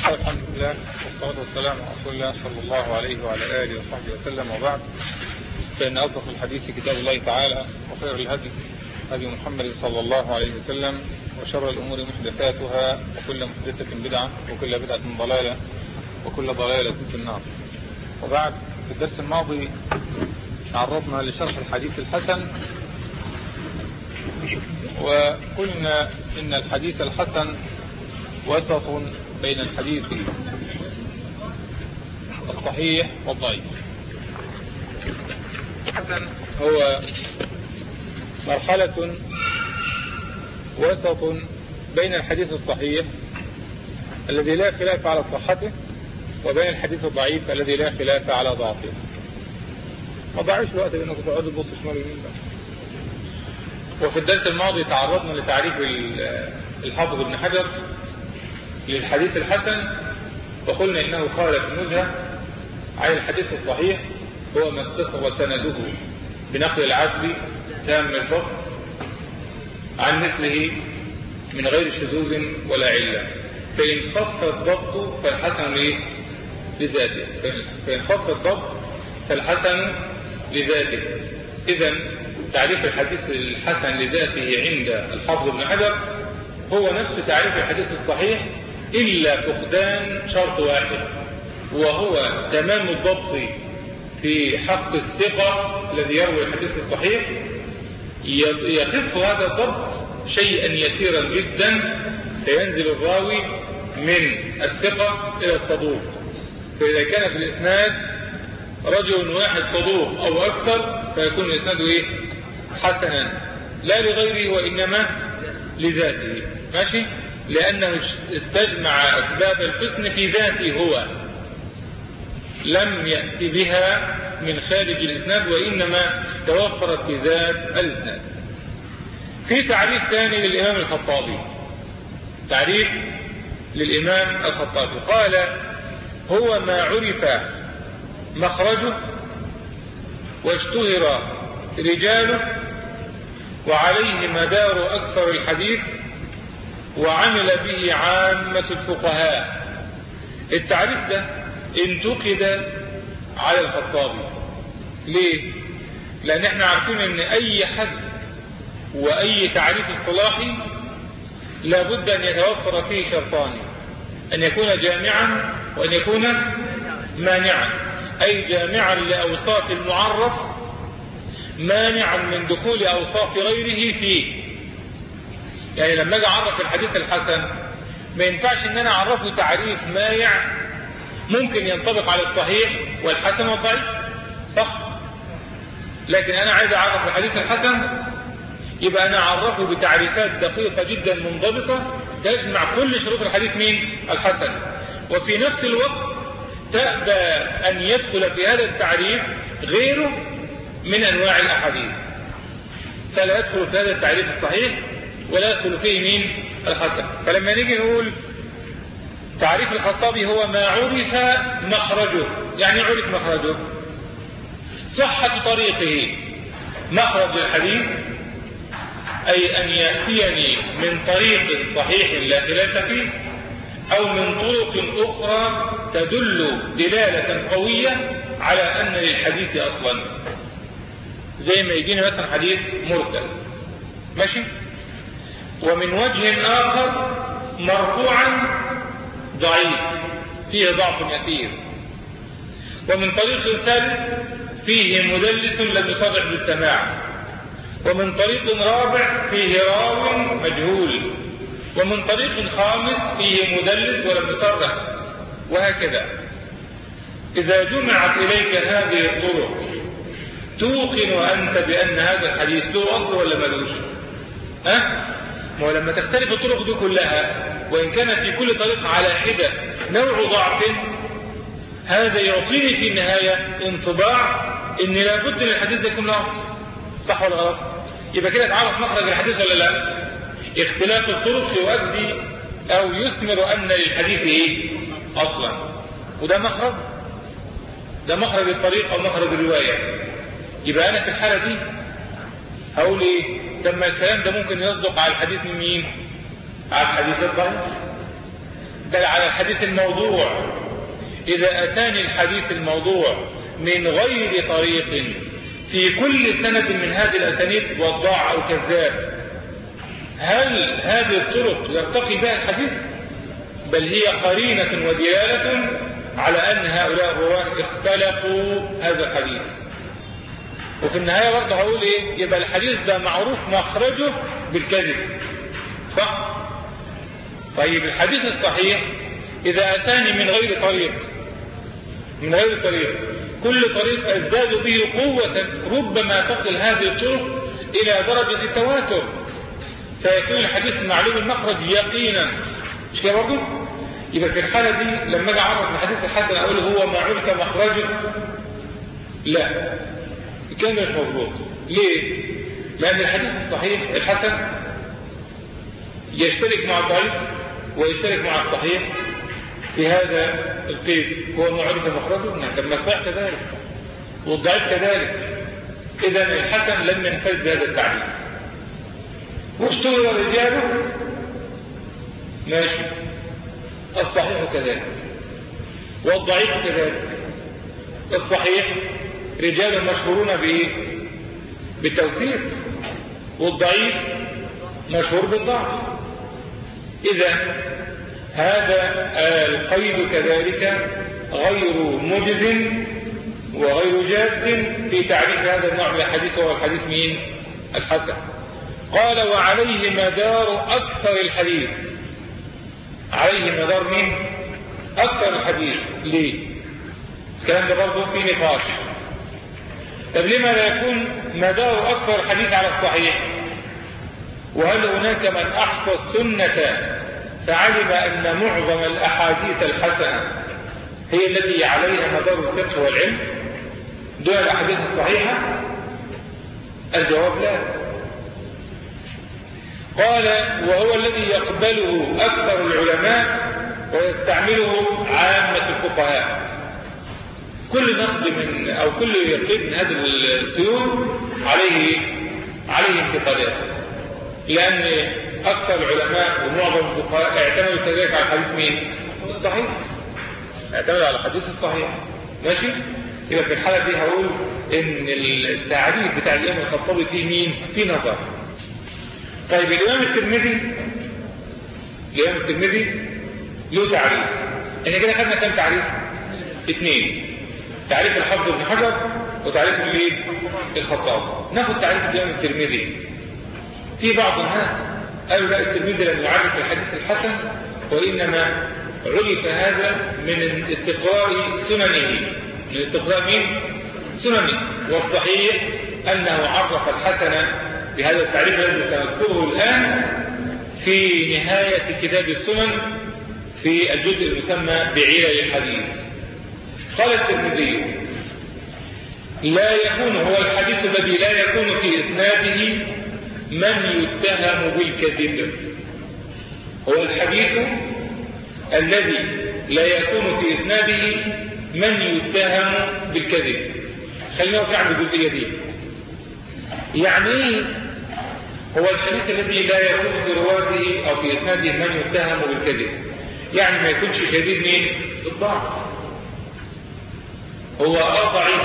الحمد لله والصلاة والسلام على رسول الله صلى الله عليه وعلى آله وصحبه وسلم، وبعد، فإن أصدق الحديث كتاب الله تعالى، وخير الهدي هدي محمد صلى الله عليه وسلم، وشر الأمور محدثاتها، وكل محدثة بدعة، وكل بدعة ضلالة، وكل ضلالة في النار. وبعد، في الدرس الماضي تعرضنا لشرح الحديث الحسن، وقلنا إن الحديث الحسن وسط بين الحديث الصحيح والضعيف. الحسن هو مرحلة وسط بين الحديث الصحيح الذي لا خلاف على صحته، وبين الحديث الضعيف الذي لا خلاف على ضعفه. ما ضيعوش الوقت لأنكم تقعدوا تبصوا شمال ويمين بقى. وفي الدرس الماضي تعرضنا لتعريف الحافظ ابن حجر للحديث الحسن، وقلنا إنه قال في النزهة عن الحديث الصحيح هو ما اتصل سنده بنقل العدل تام الضبط عن مثله من غير شذوذ ولا علة، فإن خف الضبط فالحسن لذاته، فإن خف الضبط فالحسن لذاته. إذن تعريف الحديث الحسن لذاته عند الحافظ ابن حجر هو نفس تعريف الحديث الصحيح، إلا فقدان شرط واحد، وهو تمام الضبط في حق الثقة الذي يروي الحديث الصحيح. يخف هذا الضبط شيئا يسيرا جدا، فينزل الراوي من الثقة إلى الصدوق. فإذا كان في الإسناد رجل واحد صدوق أو أكثر فيكون الإسناد حسنا لا لغيره وإنما لذاته، ماشي، لأنه استجمع أسباب الحسن في ذاته، هو لم يأتي بها من خارج الإسناد وإنما توفرت في ذات الإسناد. في تعريف ثاني للإمام الخطابي، تعريف للإمام الخطابي قال هو ما عرف مخرجه واشتهر رجاله وعليه مدار أكثر الحديث وعمل به عامة الفقهاء. التعريف ده انتقد على الخطابي. ليه؟ لأن احنا عارفين ان اي حد واي تعريف اصطلاحي لابد ان يتوفر فيه شرطان، ان يكون جامعا وان يكون مانعا، اي جامعا لأوصاف المعرف مانعا من دخول أوصاف غيره فيه. يعني لما اجي اعرف الحديث الحسن ما ينفعش ان انا اعرفه تعريف مانع ممكن ينطبق على الصحيح والحسن والضعيف، صح؟ لكن انا عايز اعرف الحديث الحسن يبقى انا اعرفه بتعريفات دقيقة جدا منضبطة تجمع كل شروط الحديث الحسن، وفي نفس الوقت تأبى ان يدخل في هذا التعريف غيره من انواع الاحاديث، فلا يدخل في هذا التعريف الصحيح ولا يدخل فيه الحسن. فلما نيجي نقول تعريف الخطابي هو ما عرف مخرجه، يعني عرف مخرجه صحة طريقه، مخرج الحديث أي أن يأتيني من طريق صحيح لا خلاف فيه أو من طرق أخرى تدل دلالة قوية على أن للحديث أصلا، زي ما يجينا مثلا حديث مرسل، ماشي، ومن وجه آخر مرفوعا ضعيف فيه ضعف يسير، ومن طريق ثالث فيه مدلس لم يصرح بالسماع، ومن طريق رابع فيه راو مجهول، ومن طريق خامس فيه مدلس ولم يصرح، وهكذا. إذا جمعت إليك هذه الطرق توقن أنت بأن هذا الحديث له أصل ولا ملوش؟ ولما تختلف الطرق دي كلها وإن كان في كل طريق على حدة نوع ضعف، هذا يعطيني في النهاية انطباع إن لابد من الحديث ده يكون له أصل، صح ولا غلط؟ يبقى كده تعرف مخرج الحديث ولا لا؟ اختلاف الطرق يؤدي أو يثمر أن للحديث أصلا، وده مخرج، ده مخرج الطريق أو مخرج الرواية. يبقى أنا في الحالة دي هقول إيه؟ لما الكلام ده ممكن يصدق على الحديث من مين؟ على الحديث الضعيف. بل على الحديث الموضوع. إذا أتاني الحديث الموضوع من غير طريق في كل سند من هذه الأسانيد وضاع أو كذاب، هل هذه الطرق يرتقي بها الحديث؟ بل هي قرينة ودلالة على أن هؤلاء الرواة اختلقوا هذا الحديث. وفي النهاية برضه هقول إيه؟ يبقى الحديث ده معروف مخرجه بالكذب، صح؟ طيب الحديث الصحيح إذا أتاني من غير طريق، كل طريق أزداد به قوة، ربما تصل هذه الطرق إلى درجة التواتر، فيكون الحديث معلوم المخرج يقينا، مش كده برضه؟ يبقى في الحالة دي لما أجي أعرف الحديث الحسن أقول هو ما عرف مخرجه؟ لا، كان مش مظبوط. ليه؟ لأن الحديث الصحيح الحسن يشترك مع الضعيف ويشترك مع الصحيح في هذا القيد، هو ما عرف مخرجه. لما الصحيح كذلك والضعيف كذلك، إذا الحسن لم ينفذ بهذا التعريف. واشتهر رجاله ماشي، الصحيح كذلك والضعيف كذلك. الصحيح رجال مشهورون بالتوثيق، والضعيف مشهور بالضعف. إذا هذا القيد كذلك غير مجز وغير جاد في تعريف هذا النوع من الحديث، وهو الحديث مين؟ الحسن. قال وعليه مدار أكثر الحديث. عليه مدار مين؟ أكثر الحديث. ليه؟ الكلام ده برضه في نقاش. طب لما لا يكون مدار أكثر الحديث على الصحيح؟ وهل هناك من أحصى السنة فعلم أن معظم الأحاديث الحسنة هي التي عليها مدار الفقه والعلم دون الأحاديث الصحيحة؟ الجواب لا. قال وهو الذي يقبله أكثر العلماء ويستعمله عامة الفقهاء. كل نقد من أو كل يقيد من هذه القيود عليه انتقادات، لأن أكثر العلماء ومعظم الفقهاء اعتمدوا كذلك على الحديث مين؟ الصحيح. اعتمدوا على الحديث الصحيح. ماشي؟ يبقى في الحالة دي هقول إن التعريف بتاع الإمام الخطابي فيه مين؟ فيه نظر. طيب الإمام الترمذي له تعريف. إحنا كده خدنا كام تعريف؟ 2. تعريف الحافظ ابن حجر وتعريف الخطابي. ناخد تعريف الإمام الترمذي. في بعض الناس قالوا لا، الترمذي لم يعرف الحديث الحسن، وإنما عرف هذا من استقراء سننه. من استقراء مين؟ سننه. والصحيح أنه عرف الحسن بهذا التعريف الذي سنذكره الآن في نهاية كتاب السنن في الجزء المسمى بعلل الحديث. قال الترمذي لا يكون هو الحديث الذي لا يكون في إسناده من يتهم بالكذب. هو الحديث الذي لا يكون في إسناده من يتهم بالكذب. خلينا نرجع عند الجزئية دي. يعني هو الحديث الذي لا يكون في رواته أو في إسناده من يتهم بالكذب، يعني ما يكونش شديد مين؟ الضعف. هو ضعيف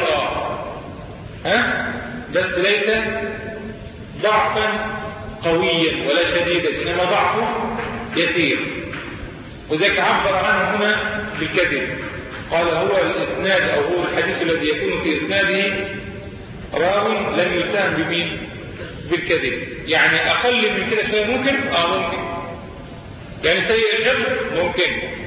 بس ليس ضعفا قويا ولا شديدا، إنما ضعفه يسير، وذلك عبر عنه هنا بالكذب. قال هو الإسناد أو هو الحديث الذي يكون في إسناده راوي لم يتهم بمين؟ بالكذب. يعني أقل من كده شوية ممكن؟ ممكن. يعني سيء الحفظ ممكن.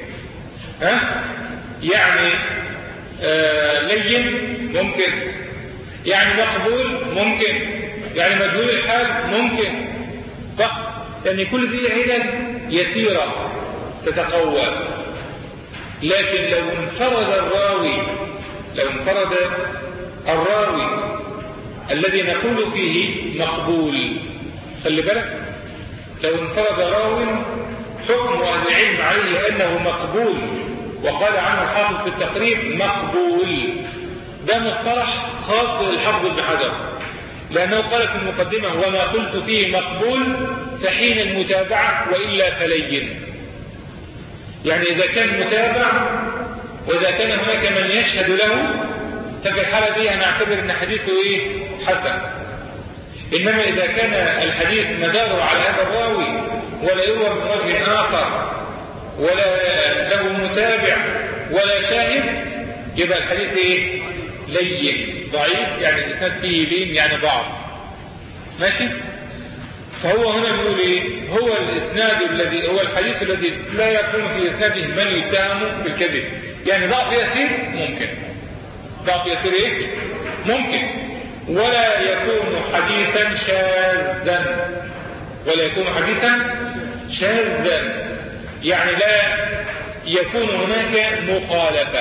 يعني لين ممكن. يعني مقبول ممكن. يعني مجهول الحال ممكن. صح؟ يعني كل دي علل يسيرة تتقوى. لكن لو انفرد الراوي الذي نقول فيه مقبول، خلي بالك، لو انفرد راوي حكم أهل العلم عليه أنه مقبول، وقال عنه الحافظ في التقريب مقبول، ده مصطلح خاص للحافظ ابن حجر، لأنه قال في المقدمة وما قلت فيه مقبول فحين المتابعة وإلا فلين. يعني إذا كان متابع وإذا كان هناك من يشهد له، ففي الحالة دي هنعتبر أن حديثه حسن. إنما إذا كان الحديث مداره على هذا الراوي ولا يروى من وجه آخر ولا له متابع ولا شاهد، يبقى الحديث لين ضعيف، يعني الإسناد فيه لين يعني ضعف. ماشي؟ فهو هنا بيقول هو الإسناد الذي هو الحديث الذي لا يكون في إسناده من يتهم بالكذب. يعني ضعف يسير ممكن، ضعف يسير ممكن، ولا يكون حديثا شاذا، ولا يكون حديثا شاذا، يعني لا يكون هناك مخالفة.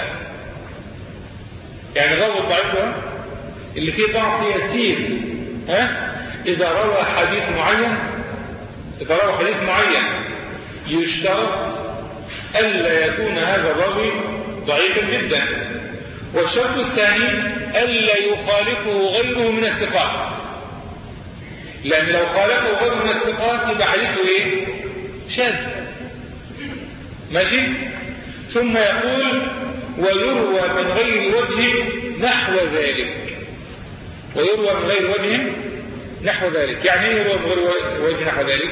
يعني الراوي الضعيف اللي فيه ضعف يسير إذا روى حديث معين يشترط ألا يكون هذا الراوي ضعيفا جدا. والشرط الثاني ألا يخالفه غيره من الثقات، لأن لو خالفه غيره من الثقات يبقى حديثه شاذ. ماشي؟ ثم يقول ويروى من غير وجه نحو ذلك. ويروى من غير وجه نحو ذلك، يعني ايه يروى من غير وجه نحو ذلك؟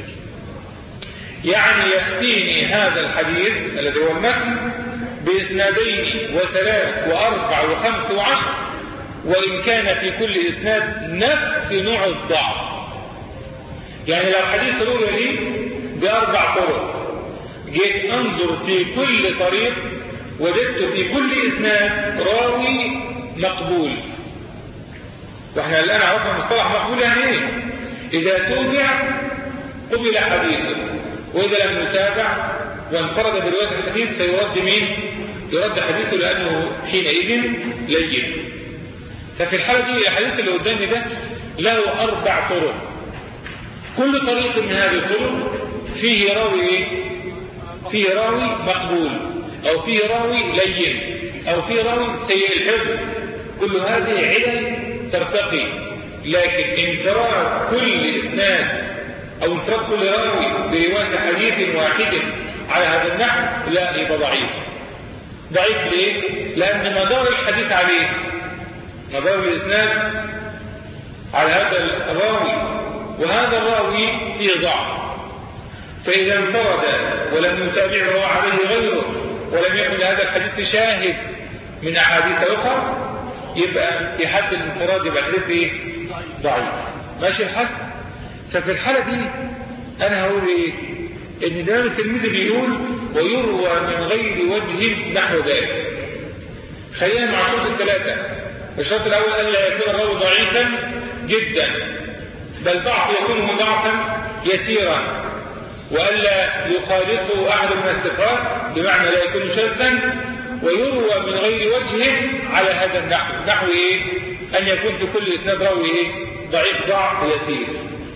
يعني يأتيني هذا الحديث الذي هو المتن بإسنادين وثلاث وأربع وخمس وعشر، وإن كان في كل إسناد نفس نوع الضعف. يعني لو حديث روى لي بأربع طرق، جيت أنظر في كل طريق وجدت في كل إسناد راوي مقبول. واحنا الآن عرفنا مصطلح مقبول يعني ايه؟ إذا تابع قبل حديثه، وإذا لم يتابع وانفرد برواية الحديث سيرد مين؟ يرد حديثه لأنه حينئذ لين. ففي الحالة دي الحديث اللي قدامي ده له 4 طرق، كل طريق من هذه الطرق فيه راوي مقبول، أو فيه راوي لين، أو فيه راوي سيء الحفظ. كل هذه علل ترتقي، لكن انفراد كل إسناد أو انفراد كل راوي برواية حديث واحد على هذا النحو لا، يبقى ضعيف. ضعيف ليه؟ لأن مدار الحديث عليه، مدار الإسناد على هذا الراوي، وهذا الراوي فيه ضعف. فإذا انفرد ولم يتابعه عليه غيره ولم يكن لهذا الحديث شاهد من أحاديث أخرى، يبقى في حد الانفراد يبقى الحديث ضعيف. ماشي الحد؟ ففي الحالة دي أنا هقول إن الإمام الترمذي بيقول ويروى من غير وجه نحو ذلك. خلينا مع شروط الثلاثة. الشرط الأول ألا يكون الراوي ضعيفا جدا، بل ضعف يكون ضعفا يسيرا، وألا يخالفه أحد من الثقات بمعنى لا يكون شاذا. ويروى من غير وجه على هذا النحو. نحو أن يكون في كل إسناد راوي ضعيف ضعف يسير.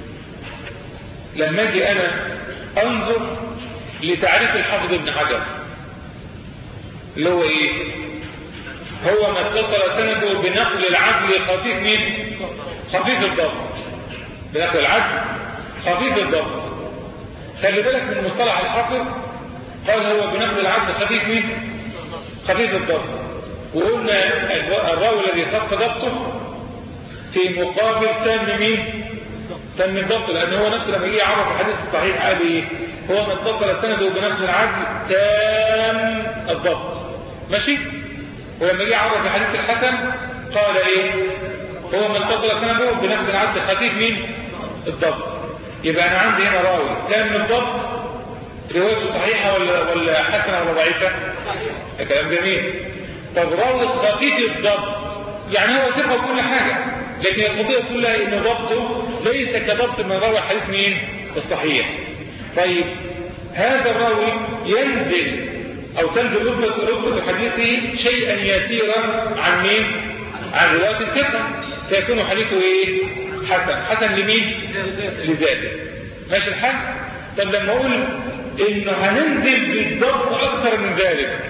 لما أجي أنا أنظر لتعريف الحافظ ابن حجر اللي هو هو ما اتصل سنده بنقل العدل خفيف خفيف الضبط. بنقل العدل خفيف الضبط. خلي بالك من مصطلح الحافظ، قال هو بنقل العدل خفيف خفيف الضبط. وقلنا الراوي الذي خف ضبطه في مقابل تم الضبط، لأن هو نفسه لما يجي يعرف الحديث الصحيح قال هو ما اتصل سنده بنقل العدل تام الضبط. ماشي؟ ولما يجي يعرف الحديث الحسن قال هو ما اتصل سنده بنقل العدل خفيف الضبط. يبقى أنا عندي هنا راوي تام الضبط، روايته صحيحة ولا حسنة ولا ضعيفة؟ كلام جميل. طب راوي خفيف الضبط يعني هو ثقة كل حاجة، لكن القضية كلها إن ضبطه ليس كضبط من راوي حديث الصحيح. طيب هذا الراوي ينزل أو تنزل رتبة حديثه شيئا يسيرا عن رواية الثقة، فيكون حديثه حسن لمين؟ لذاته. ماشي الحال؟ طب لما أقول إنه هننزل بالضبط أكثر من ذلك،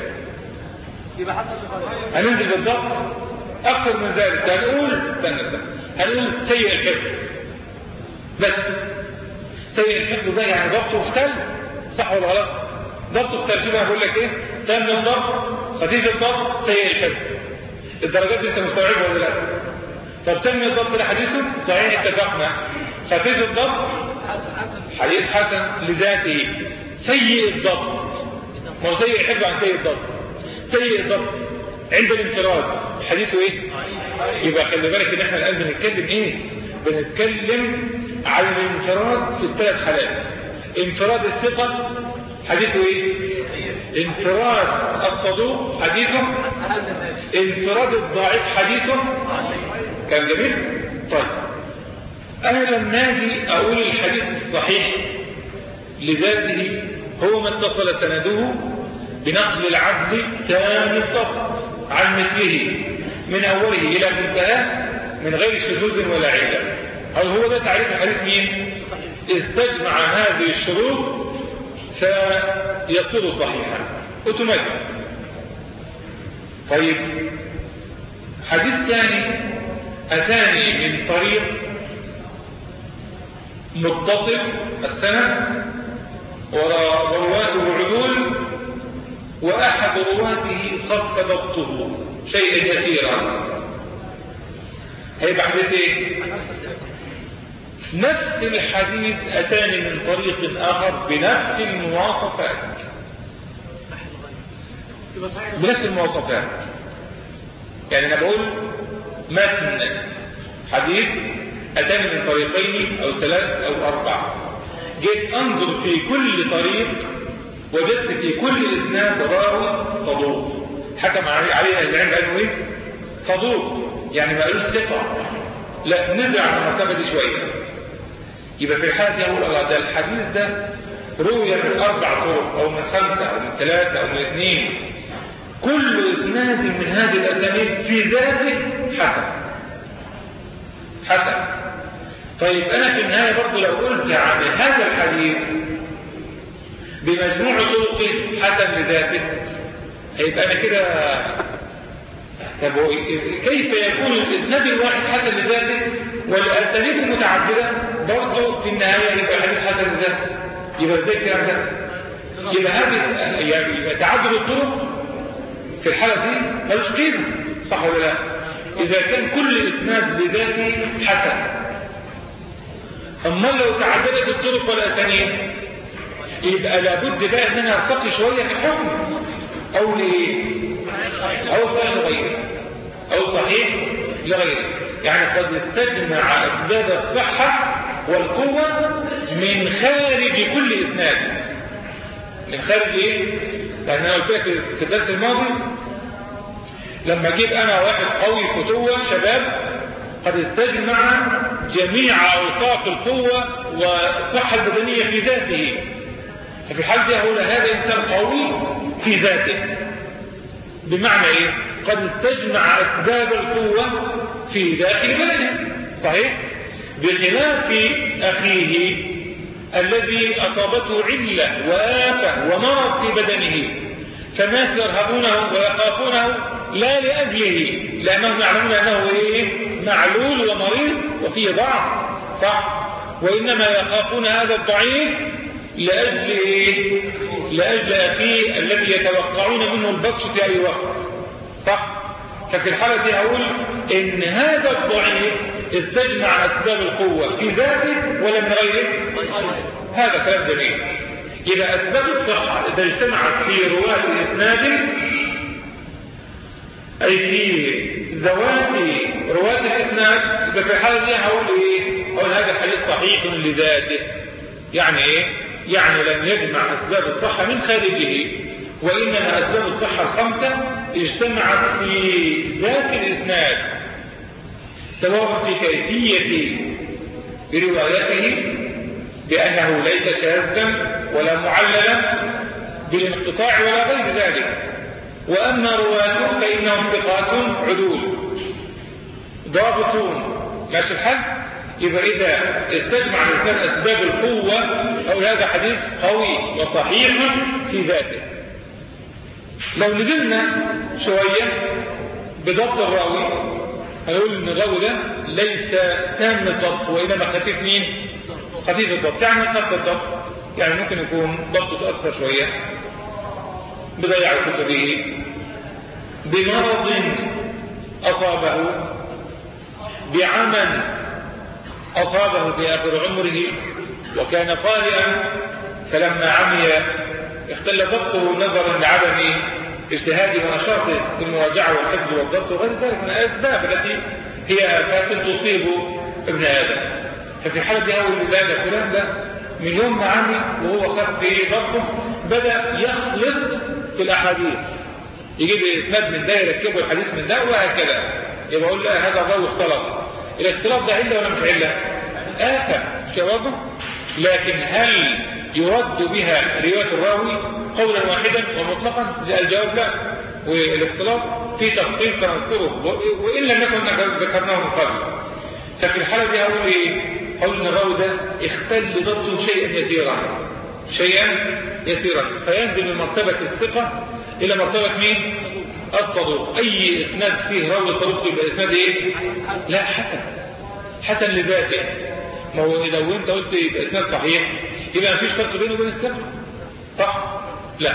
هننزل بالضبط أكثر من ذلك، هنقول سيء الحفظ. بس سيء الحفظ ده يعني ضبطه مختلف، صح ولا غلط؟ ضبط الترجمة بقول لك ايه؟ تام الضبط، خفيف الضبط، سيء الحفظ. الدرجات دي انت مستوعبها ولا لا؟ طب تم الضبط لحديثه صحيح اتفقنا. خفيف الضبط حديث حسن لذاته. سيء الضبط، ما هو سيء الحفظ عن سيء الضبط. سيء الضبط عند الانفراد حديثه ايه؟ يبقى خلي بالك ان احنا الان بنتكلم ايه؟ بنتكلم عن الانفراد في الثلاث حالات. انفراد الثقة حديثه ايه؟ انفراد الصدوق حديثه، انفراد الضعيف حديثه. كان جميل؟ طيب انا لما اجي اقول الحديث الصحيح لذاته هو ما اتصل سنده بنقل العدل تام الضبط عن مثله من اوله الى منتهاه من غير شذوذ ولا علة. هو ده تعريف الحديث مين؟ استجمع هذه الشروط فيصير صحيحا اوتوماتيك. طيب حديث ثاني اتاني من طريق متصل السند ورواته عدول واحد رواته خف ضبطه شيئا يسيرا، هيبقى حديث ايه؟ نفس الحديث اتاني من طريق اخر بنفس المواصفات، بنفس المواصفات. يعني انا بقول متن حديث اتاني من طريقين او ثلاث او اربع، جيت انظر في كل طريق وجدت في كل اسناد راوي صدوق حكم عليه العلم قالوا ايه؟ صدوق، يعني ما قالوش ثقه، لا نزع عن المرتبه دي شويه. يبقى في الحالة دي اقول الله ده الحديث ده روي من 4 طرق او من 5 او من 3 او من 2، كل اسناد من هذه الاسانيد في ذاته حسن. طيب انا في النهايه برضه لو قلت عن هذا الحديث بمجموع طرقه حسن لذاته هيبقى انا كده. طب كيف يكون الاسناد الواحد حسن لذاته والاسانيد المتعدده برضه في النهايه يبقى حديث حسن لذاته؟ يبقى ازاي الكلام ده؟ يبقى هذه يعني تعدد الطرق في الحاله دي ملوش قيمه، صح ولا لا؟ اذا كان كل اسناد لذاته حسن، اما لو تعددت الطرق والاسانيد يبقى لابد بقى ان انا ارتقي شويه في الحكم او لايه؟ او صحيح لغيره او صحيح لغيره. يعني قد استجمع اسباب الصحه والقوه من خارج كل اسناد. من خارج ايه؟ لان انا قلت لك في الدرس الماضي لما اجيب انا واحد قوي فتوه شباب قد استجمع جميع اوصاف القوه والصحه البدنيه في ذاته، ففي الحال دي هقول هذا انسان قوي في ذاته. بمعنى ايه؟ قد استجمع اسباب القوه في داخل بدنه، صحيح؟ بخلاف اخيه الذي اصابته عله وآفة ومرض في بدنه، فالناس يرهبونه ويخافونه لا لاجله لانهم يعلمون انه ايه؟ معلول ومريض وفيه ضعف، صح؟ وانما يخافون هذا الضعيف لاجل ايه؟ لاجل اخيه الذي يتوقعون منه البطش في اي وقت، صح؟ ففي الحالة دي هقول ان هذا الضعيف استجمع اسباب القوة في ذاته ولا من غيره. هذا كلام جميل. يبقى اسباب الصحة اذا اجتمعت في رواة الاسناد اي في ذوات رواة الاسناد، يبقى في الحالة دي هقول ايه؟ هقول هذا الحديث صحيح لذاته. يعني ايه؟ يعني لم يجمع اسباب الصحة من خارجه، وانما اسباب الصحة 5 اجتمعت في ذات الاسناد، سواء في كيفية بروايته بأنه ليس شاذا ولا معللا بالانقطاع ولا غير ذلك، وأما رواته فإنهم ثقات عدول ضابطون، ماشي الحال. يبقى إذا استجمع الإنسان أسباب القوة أو هذا حديث قوي وصحيح في ذاته. لو نزلنا شوية بضبط الراوي هنقول ان الراوي ده ليس تام الضبط وانما خفيف مين؟ خفيف الضبط. يعني خفيف الضبط يعني ممكن يكون ضبطه اكثر شويه بضياع كتبه، بمرض أصابه، بعمل أصابه في آخر عمره وكان قارئا فلما عمي اختل ضبطه نظرا لعدم اجتهاده ونشاطه في المراجعة والحفظ والضبط وغير ذلك من الأسباب التي هي آفات تصيب ابن آدم. ففي حالة دي أول ولادة فلان ده من يوم ما عمي وهو خف في ضبطه بدأ يخلط في الأحاديث، يجيب إسناد من ده يركبه الحديث من ده وهكذا، يبقى أقول لا هذا الراوي اختلط. الاختلاط ده علة ولا مش علة؟ آفة مش كده؟ لكن هل يرد بها رواية الراوي قولا واحدا ومطلقا؟ الجواب لا. والاختلاط في تفصيل سنذكره وإن لم نكن ذكرناه من قبل. ففي الحالة دي أقول إيه؟ أقول إن الراوي ده اختل ضبطه شيئا يسيرا فينزل من مرتبة الثقة إلى مرتبة مين؟ الصدوق. أي إسناد فيه راوي صدوق يبقى إسناد إيه؟ لا حسن لذاته. ما هو إذا وأنت قلت يبقى إسناد صحيح يبقى مفيش فرق بينه وبين الثقة، صح؟ لا.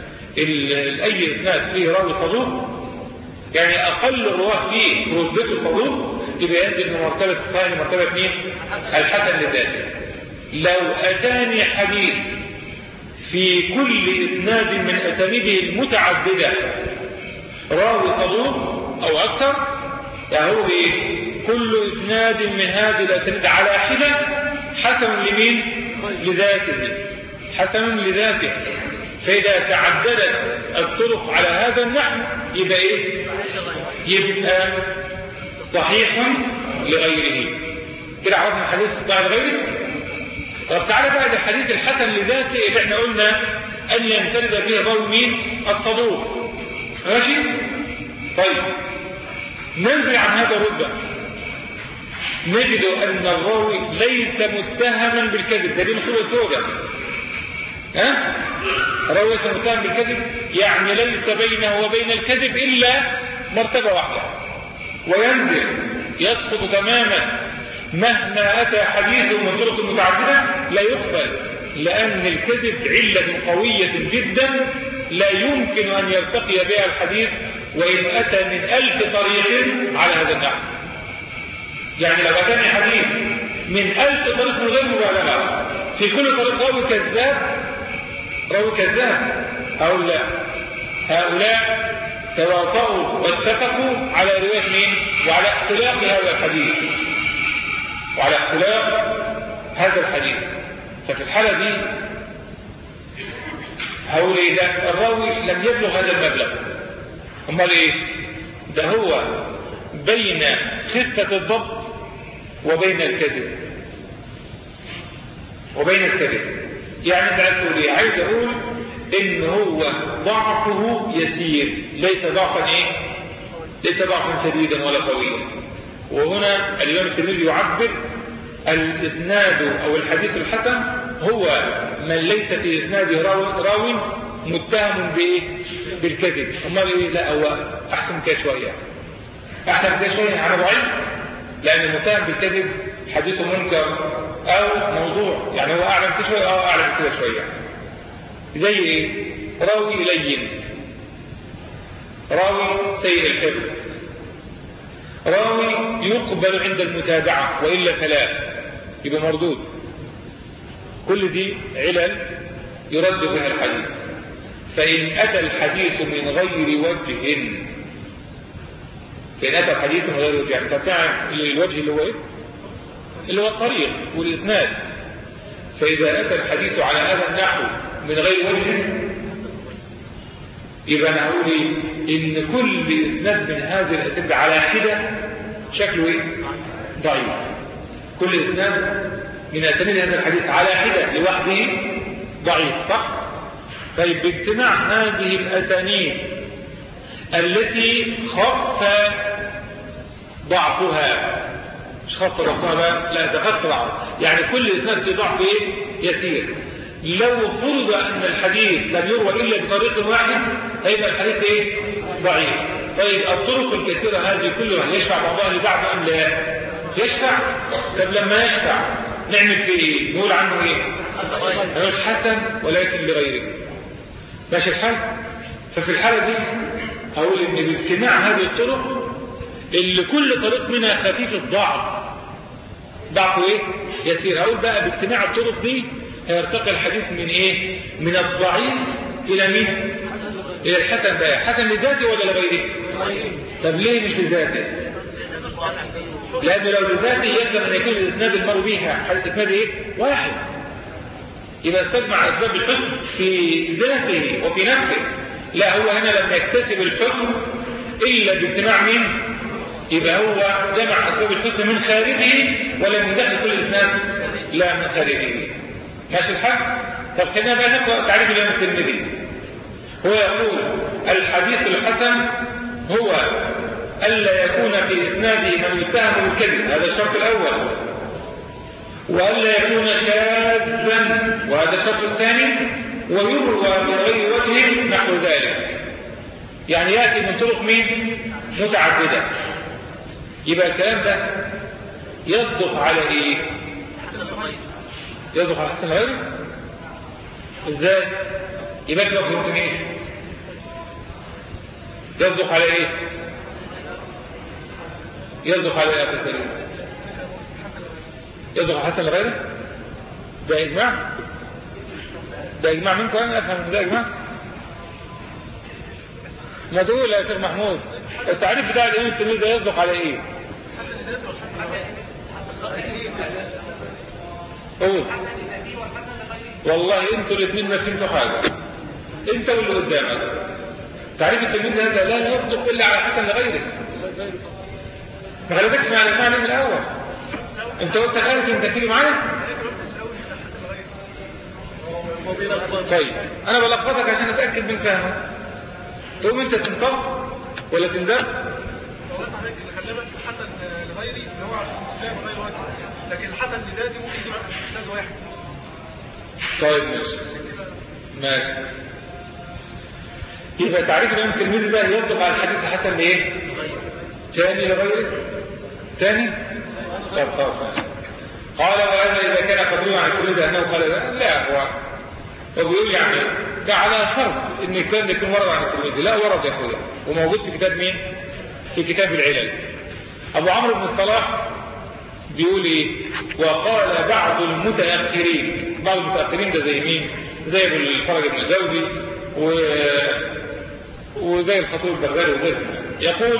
أي إسناد فيه راوي صدوق يعني أقل الرواه فيه رتبته صدوق يبقى ينزل من مرتبة الصحيح لمرتبة مين؟ الحسن لذاته. لو أتاني حديث في كل إسناد من أسانيده المتعددة راوي صدوق أو أكثر فهو كل إسناد من هذه الأسانيد على حدة حسن لمين؟ لذاته، حسن لذاته. فإذا تعددت الطرق على هذا النحو يبقى إيه؟ يبقى صحيح لغيره. كده عرفنا الحديث الصحيح لغيره. طب تعالى بقى الحديث الحسن لذاته اللي احنا قلنا أن ينفرد به راوي مين؟ الصدوق. ماشي؟ طيب ننزل عن هذا الرتبة نجد أن الراوي ليس متهما بالكذب. ده دي مصيبة سوداء. راوي ليس متهم بالكذب يعني ليس بينه وبين الكذب إلا مرتبة واحدة وينزل يسقط تماما مهما أتى حديثه من طرق متعددة لا يقبل، لأن الكذب علة قوية جدا لا يمكن أن يرتقي بها الحديث وإن أتى من 1000 طريق على هذا النحو. يعني لو أتاني حديث من 1000 طريق من غير مبالغة في كل طريق راوي كذاب أو لا، هؤلاء تواطؤوا واتفقوا على رواية مين؟ وعلى اختلاق هذا الحديث. ففي الحالة دي هقول إيه؟ ده الراوي لم يبلغ هذا المبلغ. امال إيه؟ ده هو بين خفة الضبط وبين الكذب. يعني انت عايز تقول ايه؟ عايز اقول ان هو ضعفه يسير، ليس ضعفا ايه؟ ليس ضعفا شديدا ولا قويا. وهنا الامام الترمذي يعبر الاسناد او الحديث الحسن هو من ليس في اسناده راوي متهم بايه؟ بالكذب. امال ايه؟ لا هو احسن كده شويه، انا ضعيف لان المتهم بالكذب حديثه منكر او موضوع، يعني هو اعلم كده شويه اعلم كده شويه. زي ايه؟ راوي لين، راوي سيء الحفظ، راوي يقبل عند المتابعه والا فلا يبقى مردود. كل دي علل يرد بها الحديث. فإن أتى الحديث من غير وجه يعني تبع الوجه اللي هو ايه؟ اللي هو الطريق والإسناد. فإذا أتى الحديث على هذا النحو من غير وجه يبقى أنا أقول إن كل إسناد من هذه الأسانيد على حدة شكله إيه؟ ضعيف. كل إسناد من أسانيد هذا الحديث على حدة لوحده ضعيف، صح؟ طيب باجتماع هذه الأسانيد التي خف ضعفها، مش خف ضعفها لا، ده خف ضعفها، يعني كل إسناد في ضعف إيه؟ يسير. لو فرض أن الحديث لم يروى إلا بطريق واحد هيبقى الحديث إيه؟ ضعيف. طيب الطرق الكثيرة هذه كلها يشفع بعضها لبعض أم لا؟ يشفع. طب لما يشفع نعمل فيه إيه؟ نقول عنه إيه؟ نقول حسن ولكن لغيره. ماشي الحال؟ ففي الحالة دي أقول إن باجتماع هذه الطرق اللي كل طريق منها خفيف الضعف، ضعفه إيه؟ يسير. أقول بقى باجتماع الطرق دي هيرتقي الحديث من إيه؟ من الضعيف إلى مين؟ إلى الحسن. بقى حسن لذاته ولا لغيره؟ طب ليه مش لذاته؟ لأنه لو لذاته يلزم أن يكون الإسناد المرء بها الإسناد إيه؟ واحد. يبقى استجمع أسباب الحكم في ذاته وفي نفسه. لا، هو هنا لما يكتسب الحكم إلا باجتماع مين؟ يبقى هو جمع أسباب الحكم من خارجه ولم يدخل كل الإسناد لا من خارجه. ماشي الحق؟ طب خلينا بقى نقرأ تعريف الإمام الترمذي. هو يقول الحديث الحسن هو ألا يكون في إسناده من يتهم بالكذب، هذا الشرط الأول، وألا يكون شاذا، وهذا الشرط الثاني، ويروى من غير وجه نحو ذلك، يعني يأتي من طرق مين؟ متعددة. يبقى الكلام ده يصدق على إيه؟ يصدق على حسن غيره؟ إزاي؟ يبقى لو فهمتنيش يصدق على إيه؟ يصدق على إيه أفضل؟ يصدق على حسن غيره؟ ده إجماع؟ ده إجماع منكم؟ أنا أفهم ده إجماع؟ ما تقول يا شيخ محمود التعريف بتاع الإمام الترمذي ده يصدق على إيه؟ قول. والله انتوا الاثنين ما فهمتوا حاجة، انت واللي قدامك. تعريف الترمذي هذا لا يصدق إلا على حسن لغيره. ما خليتكش مع المعنى من الأول. انت قلت خالف انت تيجي معايا؟ طيب انا بلخبطك عشان اتاكد من فهمك. تقوم انت تنطق ولا تندب؟ الحسن لغيري اللي هو عشان غير وجه، لكن الحسن لذاتي ممكن يبقى استاذ واحد. طيب ماشي. يبقى تعريف الامام الترمذي ده يصدق على الحديث الحسن لايه؟ ثاني لغيره؟ ثاني؟ طب خلاص. قال وهذا اذا كان قديما عن الترمذي انه قال لا هو بيقول يعني ده على فرض ان الكلام ده يكون ورد عن الترمذي. لا ورد يا اخويا، وموجود في كتاب مين؟ في كتاب العلل. ابو عمرو بن الصلاح بيقول ايه؟ وقال بعض المتاخرين. بعض المتاخرين ده زي مين؟ زي ابو الفرج بن الجوزي وزي الخطيب البغدادي وغيره. يقول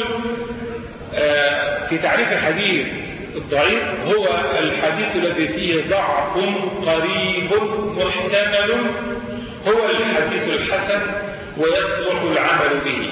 في تعريف الحديث الضعيف هو الحديث الذي فيه ضعف قريب محتمل، هو الحديث الحسن ويصلح العمل به.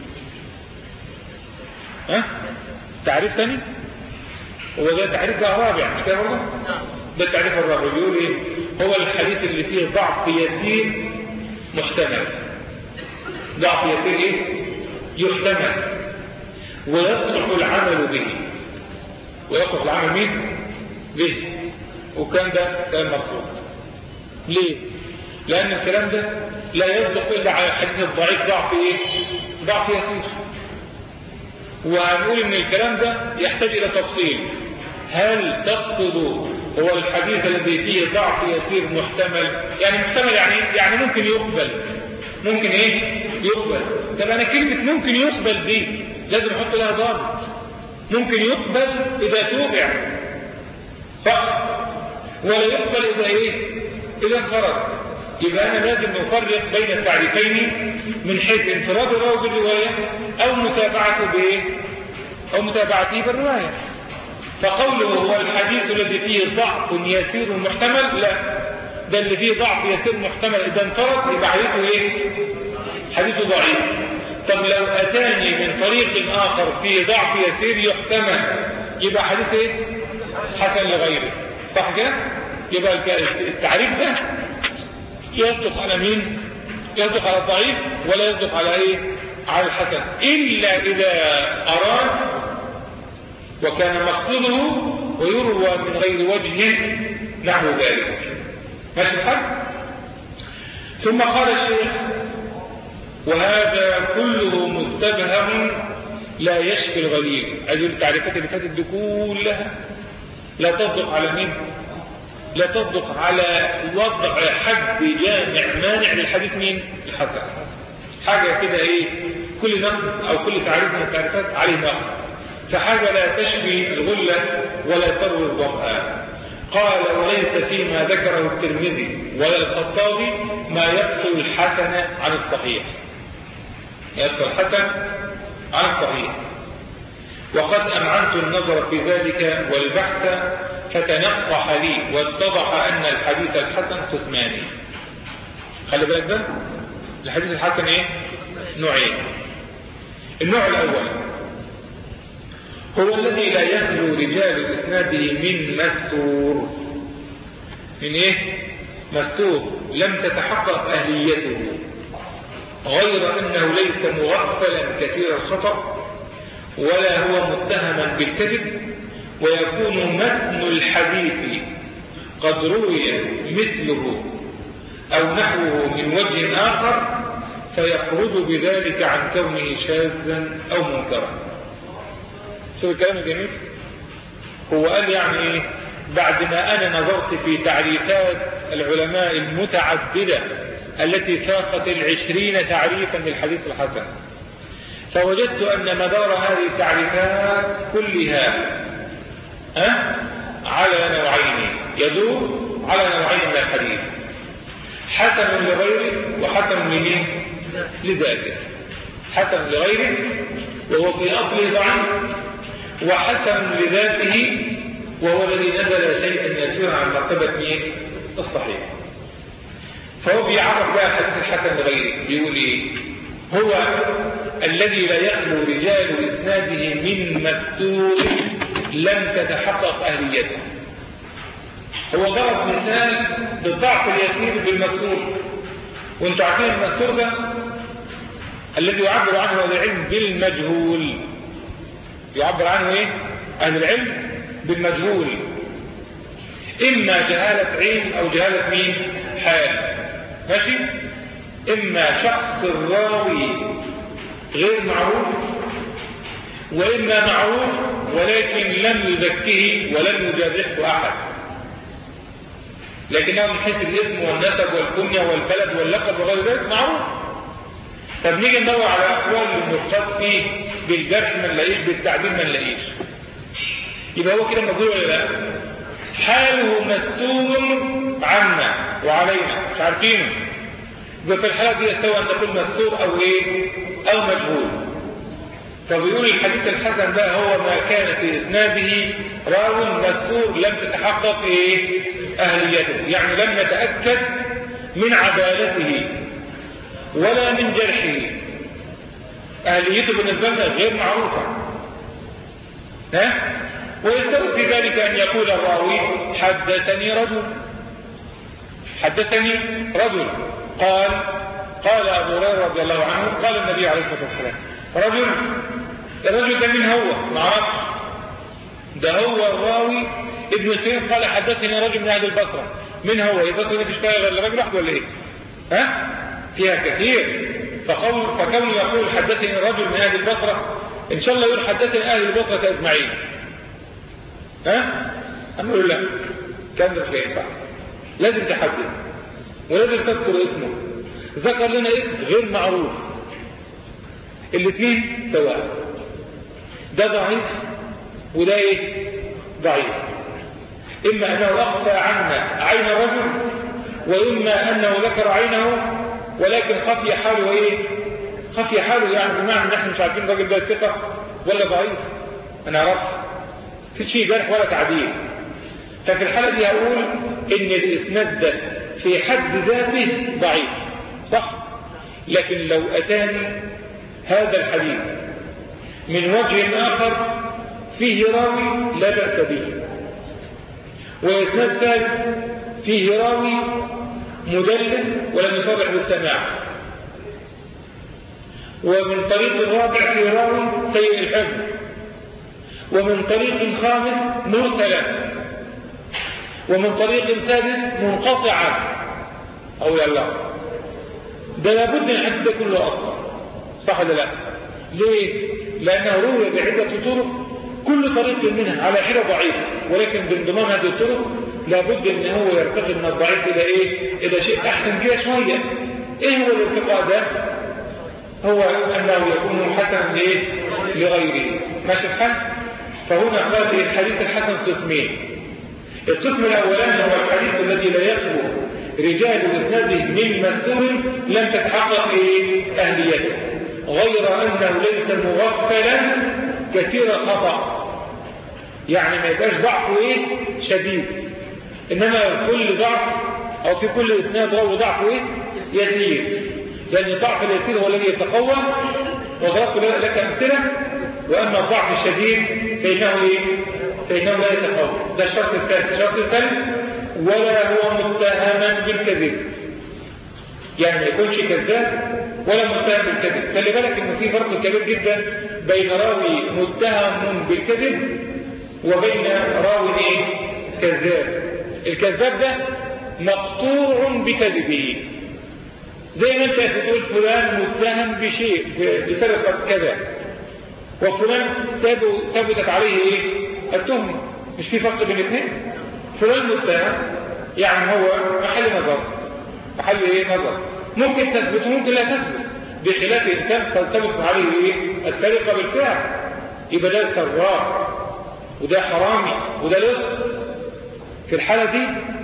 ها؟ تعريف ثاني؟ هو ده تعريف رابع مش كده برضه؟ ده التعريف الرابع. بيقول ايه؟ هو الحديث اللي فيه ضعف يسير محتمل. ضعف يسير ايه؟ يحتمل ويصلح العمل به. ويصلح العمل مين؟ به. وكان ده كلام مفروض. ليه؟ لأن الكلام ده لا يصدق إلا على الحديث الضعيف. ضعف ايه؟ ضعف يسير. وهنقول ان الكلام ده يحتاج الى تفصيل. هل تقصد هو الحديث الذي فيه ضعف يسير محتمل؟ يعني محتمل يعني ممكن يقبل. ممكن ايه؟ يقبل. طب انا كلمة ممكن يقبل دي لازم احط لها ضابط. ممكن يقبل اذا توبع صح، ولا يقبل اذا ايه؟ اذا انفرد. يبقى انا لازم نفرق بين التعريفين من حيث انفراد الراوي بالرواية او متابعته بايه؟ او متابعته بالرواية. فقوله هو الحديث الذي فيه ضعف يسير محتمل، لا، ده اللي فيه ضعف يسير محتمل اذا انفرد يبقى حديثه ايه؟ حديثه ضعيف. طب لو اتاني من طريق اخر فيه ضعف يسير يحتمل يبقى حديث ايه؟ حسن لغيره. صح كده؟ يبقى التعريف ده يصدق على مين؟ يصدق على الضعيف ولا يصدق على ايه؟ على الحسن، الا اذا اراد وكان مقصده ويروى من غير وجه نحو ذلك. ماشي الحق؟ ثم قال الشيخ وهذا كله مستبهم لا يشفي الغليل. هذه التعريفات اللي فاتت دي كلها لا تصدق على مين؟ لا تصدق على وضع حد جامع مانع للحديث مين؟ الحسن. حاجة كده إيه، كل نقد أو كل تعريف من التعريفات عليه نقد، فحاجة لا تشفي الغلة ولا تروي الظمأ. قال وليس فيما ذكره الترمذي ولا الخطابي ما يفصل الحسن عن الصحيح، يفصل الحسن عن الصحيح. وقد أمعنت النظر في ذلك والبحث فتنقح لي واتضح أن الحديث الحسن قسمان. خلي بالك ده، الحديث الحسن ايه؟ نوعين. النوع الأول هو الذي لا يخلو رجال إسناده من مستور. من ايه؟ مستور لم تتحقق أهليته، غير أنه ليس مغفلا كثير الخطأ ولا هو متهما بالكذب، ويكون متن الحديث قد روي مثله أو نحوه من وجه آخر فيخرج بذلك عن كونه شاذا أو منكرا. شوف الكلام الجميل. هو قال يعني إيه؟ بعد ما أنا نظرت في تعريفات العلماء المتعددة التي فاقت 20 تعريفا للحديث الحسن، فوجدت أن مدار هذه التعريفات كلها على نوعين، يدور على نوعين من الحديث: حسن لغيره وحسن لمين؟ لذاته. حسن لغيره وهو في أصله ضعيف، وحسن لذاته وهو الذي نزل شيئا يسير عن مرتبة مين؟ الصحيح. فهو بيعرف بقى حديث الحسن لغيره، بيقول ايه؟ هو الذي لا يخلو رجال إسناده من مستور لم تتحقق أهليته. هو ضرب مثال بالضعف اليسير بالمستور، وانتم عارفين المستور ده الذي يعبر عنه أهل العلم بالمجهول. يعبر عنه ايه؟ أهل العلم بالمجهول، إما جهالة عين أو جهالة مين؟ حال. ماشي؟ إما شخص الراوي غير معروف، وإما معروف ولكن لم يذكه ولم يجازحه أحد، لكنه من حيث الاسم والنسب والكنية والبلد واللقب وغير ذلك معروف. فبنيجي ندور على أقوال المرتد فيه بالجرح ما نلاقيش، بالتعديل ما نلاقيش. يبقى هو كده مجهول ولا لا؟ حاله مستور عنا وعلينا، مش عارفينه. يبقى في الحالة دي يستوى أن تكون مستور أو إيه؟ أو مجهول. فبيقول الحديث الحسن ده هو ما كان في إسناده راو مستور لم تتحقق إيه؟ أهليته، يعني لم يتأكد من عدالته ولا من جرحه. أهليته بالنسبة لنا غير معروفة. ويستوي في ذلك أن يقول الراوي حدثني رجل، حدثني رجل قال أبو هريرة رضي الله عنه قال النبي عليه الصلاة والسلام رجل. الرجل ده من هو؟ معرفش. ده هو الراوي ابن سيرين قال حدثني رجل من أهل البصرة. من هو؟ البصرة دي تشتغل غير الرجل واحد ولا إيه؟ فيها كثير. فكون يقول حدثني رجل من أهل البصرة، إن شاء الله يقول حدثني أهل البصرة أجمعين. أقول لا، كان ده مش هينفع. لازم تحدد ولازم تذكر اسمه. ذكر لنا اسم غير معروف، الاثنين سواء. ده ضعيف وده ايه؟ ضعيف. إما أنه أخفى عنا عين الرجل، وإما أنه ذكر عينه ولكن خفي حاله ايه؟ خفي حاله، يعني بمعنى ان احنا مش عارفين الراجل ده ثقة ولا ضعيف، ما نعرفش، مفيش فيه جرح ولا تعديل. ففي الحالة دي هقول ان الاسناد ده في حد ذاته ضعيف، صح؟ لكن لو اتاني هذا الحديث من وجه اخر فيه راوي لا بأس به، واسناد ثالث فيه راوي مدلس ولم يصرح بالسماع، ومن طريق الرابع في راوي سيء الحفظ، ومن طريق خامس مرسلا، ومن طريق سادس منقطعا، أو يلا ده لابد من الحديث ده كله أصلا، صح ولا لا؟ ليه؟ لأنه روي بعدة طرق، كل طريق منها على حدة ضعيف، ولكن بانضمام هذه الطرق لابد ان هو يرتقي من الضعيف الى ايه؟ الى شيء احسن كده شويه. ايه هو الارتقاء ده؟ هو أنه يكون حسنا لغيره. ماشي الحال؟ فهنا قال الحديث الحسن قسمين. القسم الأولاني هو الحديث الذي لا يخلو رجال إسناده من مستور لم تتحقق أهليته، غير أنه ليس مغفلا كثير خطأ، يعني ما يبقاش ضعفه شديد، إنما كل ضعف أو في كل إسناد راوي ضعفه يسير، لأن الضعف اليسير هو الذي يتقوى، وضربت لك أمثلة. وأما الضعف الشديد فإنه لا يتقوى. ده الشرط الثالث. الشرط الثالث ولا هو متهما بالكذب، يعني ما يكونش كذاب ولا متهم بالكذب. خلي بالك إنه في فرق كبير جدا بين راوي متهم بالكذب وبين راوي كذاب. الكذاب ده مقطوع بكذبه، زي ما انت بتقول فلان متهم بشيء بسرقة كذا، وفلان ثبتت عليه التهمة. مش في فرق بين الاثنين؟ فلان متهم يعني هو محل نظر، ممكن تثبت ممكن لا تثبت، بخلاف إنسان تلتبس عليه السرقة بالفعل، يبقى ده سراق وده حرامي وده لص. في الحالة دي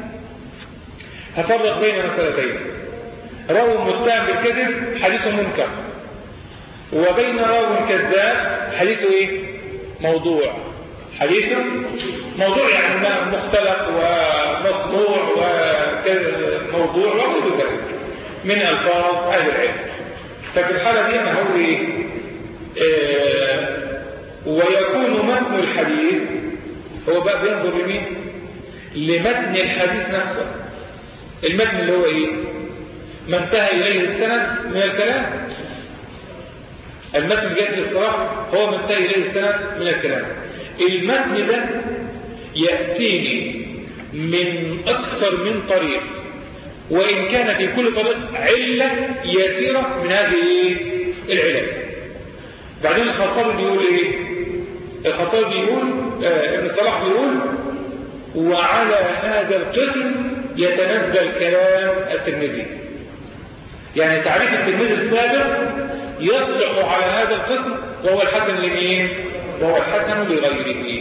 هفرق بين مسألتين: راوي متهم بالكذب حديثه منكر، وبين راوي كذاب حديثه موضوع. حديثه موضوع يعني مختلق ومصنوع وموضوع وغير ذلك من الفاظ اهل العلم. ففي الحالة دي هو ويكون متن الحديث، هو بقى بينظر لمين؟ لمتن الحديث نفسه. المتن اللي هو ما انتهى إليه السند من الكلام. المتن جاء في الاصطلاح هو ما انتهى إليه السند من الكلام. المتن ده يأتيني من أكثر من طريق، وإن كان في كل طريق علة يسيرة من هذه العلل. بعدين الخطابي بيقول الخطابي بيقول ابن صلاح بيقول: وعلى هذا القسم يتنزل كلام الترمذي. يعني تعريف الترمذي السابق يصلح على هذا القسم، وهو الحسن لمين؟ وهو الحسن لغيره.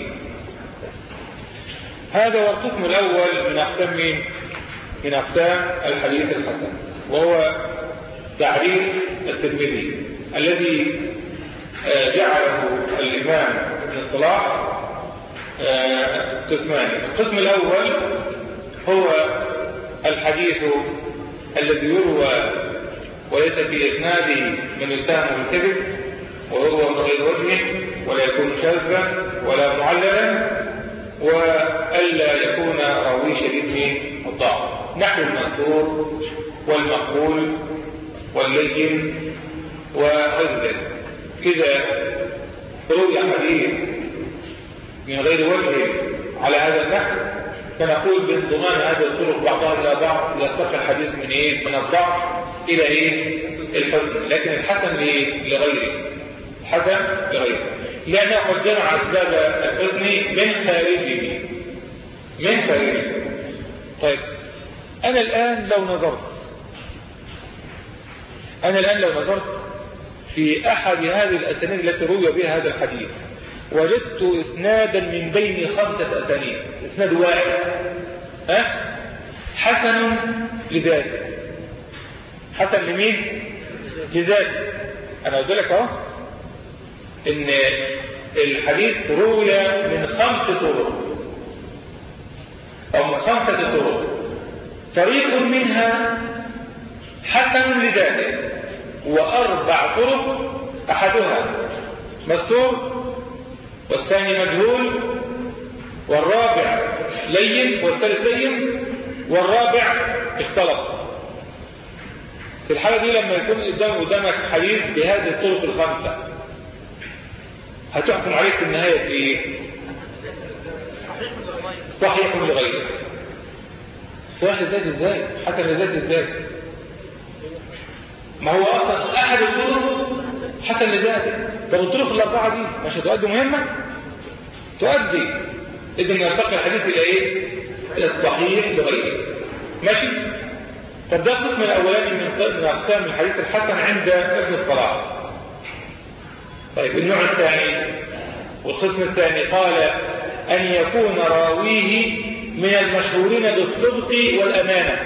هذا هو القسم الأول من أقسام مين؟ من أقسام الحديث الحسن، وهو تعريف الترمذي الذي جعله الإمام ابن الصلاح قسمان. القسم الأول هو الحديث الذي يروى وليس في إسناده من التهم بالكذب، وهو من غير وجهه، ولا يكون شاذا ولا معللا، وألا يكون راوي شديد من الضعف، نحو المأثور والمقبول واللين وغير ذلك. إذا روي حديث من غير وجه على هذا النحو فنقول بانضمان هذه الطرق بعضها إلى بعض يرتقي الحديث من الضعف إلى الحسن. لكن الحسن لغيره، الحسن لغيره، لأنه قد جمع أسباب الحسن من خارجه. طيب، أنا الآن لو نظرت في أحد هذه الأسانيد التي روي بها هذا الحديث، وجدت إسنادا من بين 5 أسانيد، إسناد واحد حسن لذاته. حسن لمين؟ لذاته. أنا قلت لك إن الحديث روي من 5 طرق أو من 5 طرق، طريق منها حسن لذاته، و4 طرق أحدها مستور، والثاني مجهول، والرابع لين، والثالث لين، والرابع اختلط. في الحالة دي لما يكون قدامك حديث بهذه الطرق ال5 هتحكم عليه في النهاية في صحيح لغيره. صحيح لذات ازاي؟ حسن لذات ازاي؟ ما هو اصلا احد الطرق حسن لذاته. طب الطرق ال4 دي مش هتؤدي مهمة؟ تؤدي. إذن يرتقي الحديث إلى إلى الصحيح لغيره. ماشي؟ طب ده القسم الاولاني من اقسام الحديث الحسن عند ابن الصلاح. طيب النوع الثاني والقسم الثاني قال ان يكون راويه من المشهورين بالصدق والامانه.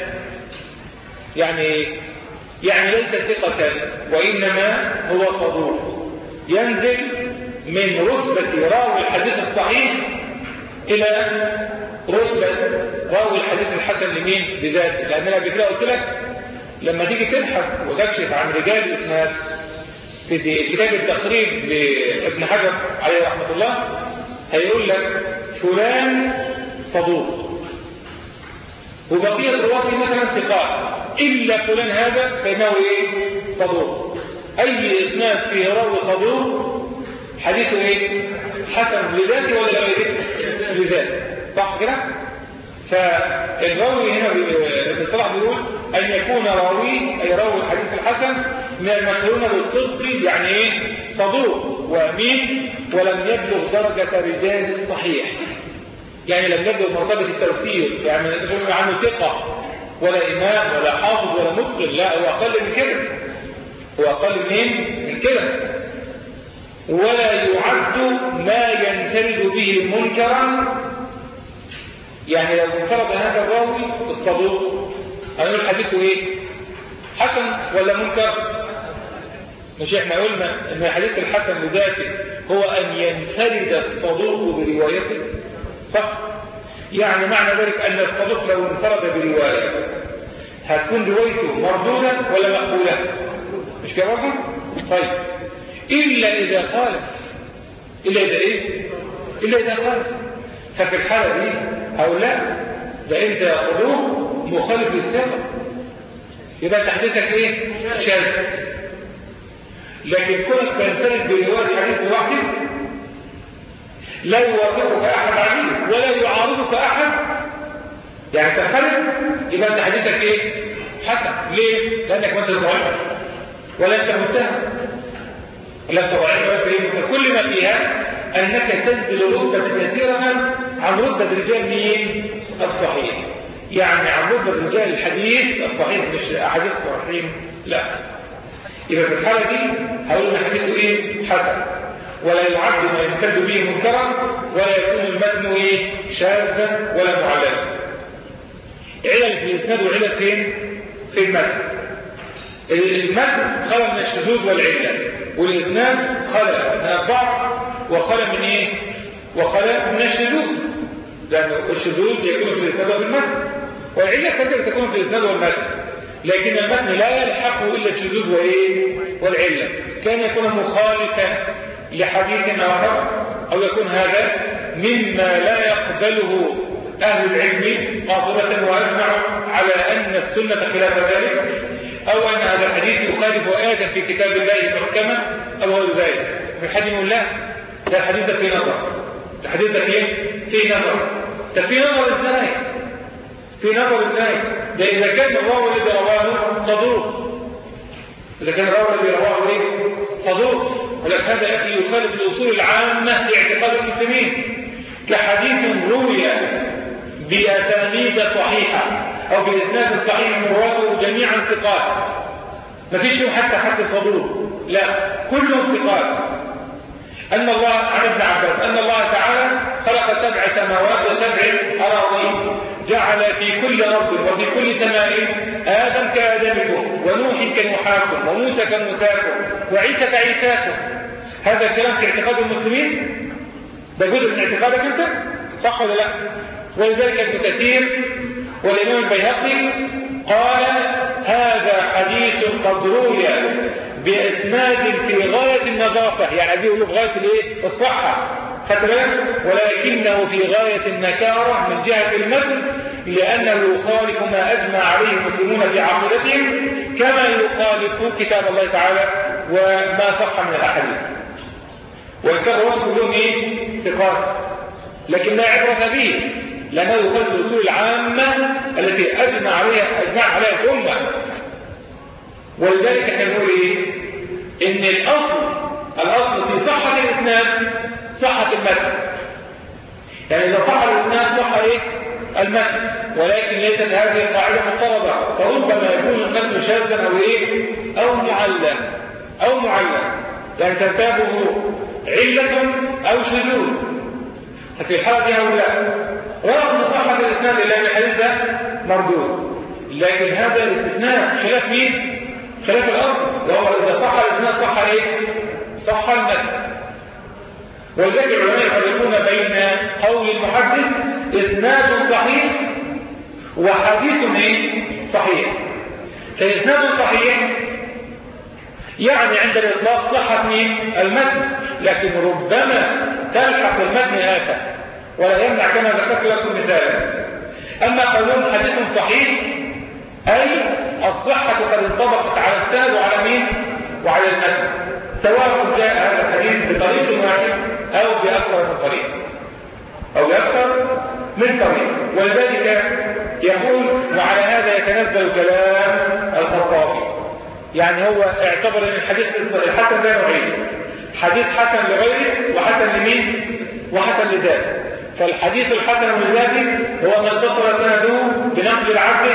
يعني ليس ثقة وإنما هو صدوق، ينزل من رتبة راوي الحديث الصحيح إلى رتبة راوي الحديث الحسن لمين بذاته. لأن أنا قبل كده قلت لك لما تيجي تبحث وتكشف عن رجال الإسناد في كتاب التقريب لابن حجر عليه رحمة الله هيقول لك فلان صدوق وبقية الرواة مثلا ثقات إلا فلان هذا فإنه إيه؟ صدوق. أي إسناد فيه راوي صدوق حديثه إيه؟ حسن لذاته ولا لذاته، صح كده؟ فالراوي هنا ابن الصلاح بيقول أن يكون راوي أي راوي الحديث الحسن من المشهورين بالصدق، يعني إيه؟ صدوق وأمين ولم يبلغ درجة رجال الصحيح، يعني لم يبلغ مرتبة التوثيق، يعني مش عنه ثقة ولا إمام ولا حافظ ولا متقن، لا هو أقل من كده، هو أقل من كده. ولا يعد ما ينفرد به منكرا، يعني لو انفرد هذا الراوي الصدوق هنقول حديثه ايه؟ حسن ولا منكر؟ مش احنا قلنا ان حديث الحسن لذاته هو ان ينفرد الصدوق بروايته، صح؟ يعني معنى ذلك ان الصدوق لو انفرد بروايه هتكون روايته مردودة ولا مقبولة؟ مش كده برضه؟ طيب إلا إذا خالف، إلا إذا إيه؟ إلا إذا خالف. ففي الحالة دي أو لا ده أنت يأخذوه مخالف للثقة، يبقى تحديثك إيه؟ شاذ. لكن كونك تنفرد برواية حديث لوحدك لا يوافقك أحد عليه ولا يعارضك أحد، يعني تنفرد يبقى انت حديثك ايه؟ حسن. ليه؟ لانك ما انت ضعيف ولا انت متهم ولا انت ضعيف ولا انت ايه؟ كل ما فيها انك تنزل رتبه كثيرا عن رتبه رجال مين؟ الصحيح، يعني عن رتبه رجال الحديث الصحيح، مش احاديث الصحيحين، لا. يبقى في الحاله دي هقول ان حديثه ايه؟ حسن، ولا يعد ما يمتد به منكرا، ولا يكون المتن ايه؟ شاذا ولا معللا. علل في الاسناد وعلل فين؟ في المتن. المتن خلى من الشذوذ والعله، والاسناد خلى من الضعف وخلى من ايه؟ وخلى من الشذوذ، لان الشذوذ يكون في الاسناد والمتن، والعله كذلك تكون في الاسناد والمتن، لكن المتن لا يلحقه الا الشذوذ وايه؟ والعله. كان يكون مخالفا لحديث اخر، او يكون هذا مما لا يقبله أهل العلم قاطبة وأجمعوا على أن السنة خلاف ذلك، أو أن هذا الحديث يخالف آية في كتاب الله محكمة أو غير ذلك. الحديث يقول لا، ده الحديث في نظر، الحديث في نظر. ده في نظر ازاي؟ في نظر ازاي؟ ده إذا كان الراوي الذي رواه صدوق، إذا كان الراوي الذي رواه صدوق، ولكن هذا يأتي يخالف الأصول العامة لاعتقاد المسلمين، كحديث روي بأسانيد صحيحة أو بإسناد صحيح مراده جميعا ثقات، ما فيش يوم حتى صدوق، لا كلهم ثقات. أن الله عن ابن عباس أن الله تعالى خلق 7 سماوات و7 أراضين، جعل في كل أرض وفي كل سماء آدم كآدمكم ونوح كنوحاكم وموسى كموساكم وعيسى كعيساكم. هذا الكلام في اعتقاد المسلمين؟ ده جزء من اعتقادك أنت؟ صح ولا لا؟ ولذلك ابن كثير والإمام البيهقي قال هذا حديث قد روي بإسناد في غاية النظافة، يعني بيقولوا في غاية الايه؟ الصحة، ولكنه في غاية النكارة من جهة المتن، لأنه يخالف ما أجمع عليه المسلمون في عقيدتهم، كما يخالف كتاب الله تعالى وما صح من الأحاديث. وإن كان الرسل كلهم ثقات، لكن لا عبرة به، لأنه يخالف الأصول العامة التي أجمع عليها الأمة. ولذلك احنا نقول إن الأصل في صحة الإسناد صحة المتن، يعني إذا صح الإسناد صح المتن، ولكن ليست هذه القاعدة مضطردة، فربما يكون المتن شاذا أو إيه أو معلم يعني ترتابه علة أو شذوذ. ففي الحالة دي هؤلاء رغم صحة الإسناد إلا أن الحديث ده مردود، لكن هذا الاستثناء خلاف مين؟ خلاف الأرض، وهو إذا صح الإسناد صح إيه؟ صح المتن. ولذلك العلماء يفرقون بين قول المحدث إسناد صحيح وحديث إيه؟ صحيح. فإسناد صحيح يعني عند الإطلاق صحة مين؟ المتن، لكن ربما تلحق المتن آفة ولا يمنع كما ذكرت لكم مثالا. أما قولون حديث صحيح أي الصحة قد انطبقت على السند وعلى مين؟ وعلى المتن، سواء جاء هذا الحديث بطريق واحد أو بأكثر من طريق. ولذلك يقول وعلى هذا يتنزل كلام الخطابي، يعني هو اعتبر ان الحديث الحسن ده نوعين، حديث حسن لغيره وحسن لمين وحسن لذاته. فالحديث الحسن لذاته هو ما اتصل سنده بنقل العبد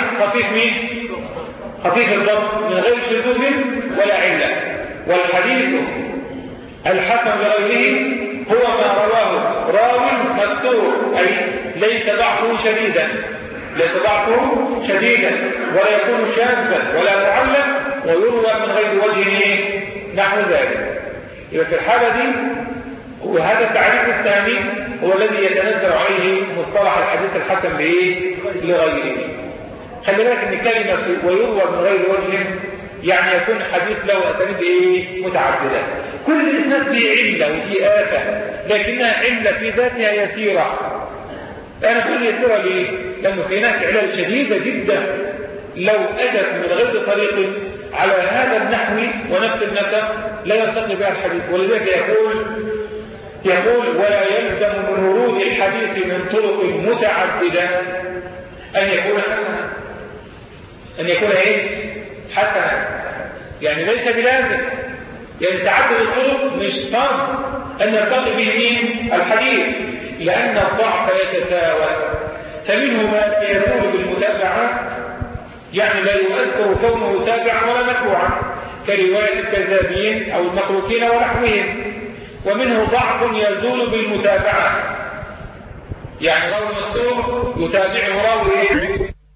خفيف الضبط من غير شذوذ ولا عله. والحديث الحسن لغيره هو ما رواه راو مستور، اي ليس ضعفه شديدا ولا يكون شاذا ولا معلم ويروى من غير وجه نحو ذلك. يبقى في الحالة دي وهذا التعريف الثاني هو الذي يتنزل عليه مصطلح الحديث الحسن لغيره. خلي بالك ان كلمة ويروى من غير وجه يعني يكون الحديث له أسانيد متعددة، كل الإسناد فيه علة وفيه آفة، لكنها علة في ذاتها يسيرة. أنا أقول يسيرة ليه؟ لأنه في هناك علل شديدة جدا لو أتت من غير طريق على هذا النحو ونفس النسق لا يرتقي بها الحديث. ولذلك يقول ولا يلزم من ورود الحديث من طرق متعددة أن يكون حسنا، أن يكون حسنا، يعني ليس بلازم، يعني تعدد الطرق مش شرط أن يرتقي به الحديث، لأن الضعف يتساوى، فمنه ما يكون بالمتابعة يعني لا يؤثر كونه تابعا ولا متبوعا كرواية الكذابين أو المتروكين ونحوهم، ومنه ضعف يزول بالمتابعة، يعني راوي مستور يتابعه راوي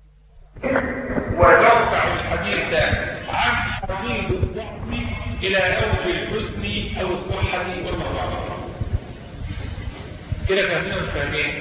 ويرفع الحديث عن حديد الضعف إلى أوج الحسن أو الصحة والمضاعفة. كده فاهمين؟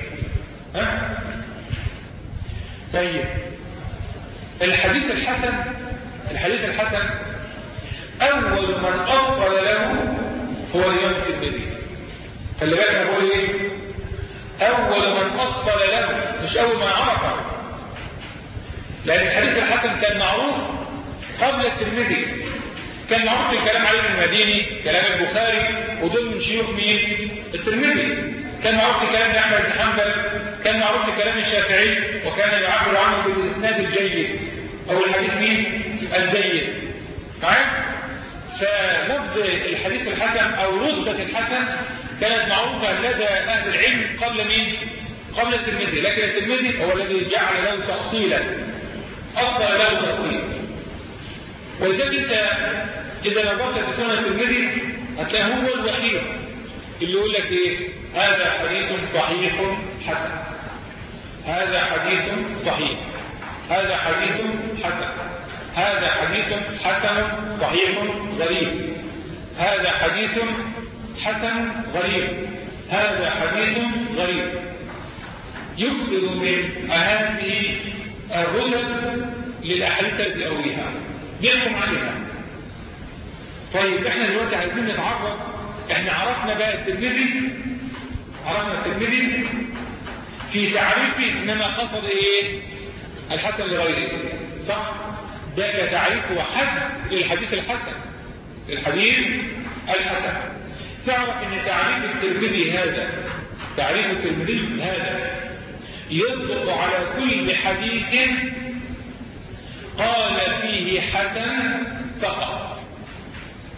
طيب الحديث الحسن أول من أصل له هو الإمام الترمذي. خلي بالك أنا بقول إيه؟ أول من أصل له، مش أول من عرفه، لأن الحديث الحسن كان معروف قبل الترمذي، كان معروف الكلام علي بن المديني، كلام البخاري، ودول من شيوخ مين؟ الترمذي. كان معروف كلام أحمد بن حنبل، كان معروف كلام الشافعي، وكان يعبر عنه بالإسناد الجيد أو الحديث مين؟ الجيد. معايا؟ فلفظ الحديث الحسن أو رتبة الحسن كانت معروفة لدى أهل العلم قبل مين؟ قبل الترمذي، لكن الترمذي هو الذي جعل له تأصيلا، أصل له تأصيل. ولذلك أنت إذا نظرت في سنة الترمذي هتلاقيه هو الوحيد اللي يقول لك إيه؟ هذا حديث صحيح حسن، هذا حديث صحيح، هذا حديث حسن، هذا حديث حسن صحيح غريب، هذا حديث حسن غريب، هذا حديث غريب. يكسر من هذه الرتب للأحاديث التي أرويها بيحكم عليها. طيب احنا دلوقتي عايزين نتعرف، احنا عرفنا بقى الترمذي، عرفنا الترمذي في تعريفه انما قصد ايه؟ الحسن لغيره، صح؟ ده كتعريف وحد للحديث الحسن، الحديث الحسن. تعرف ان تعريف الترمذي هذا، تعريف الترمذي هذا يطلق على كل حديث قال فيه حسن فقط،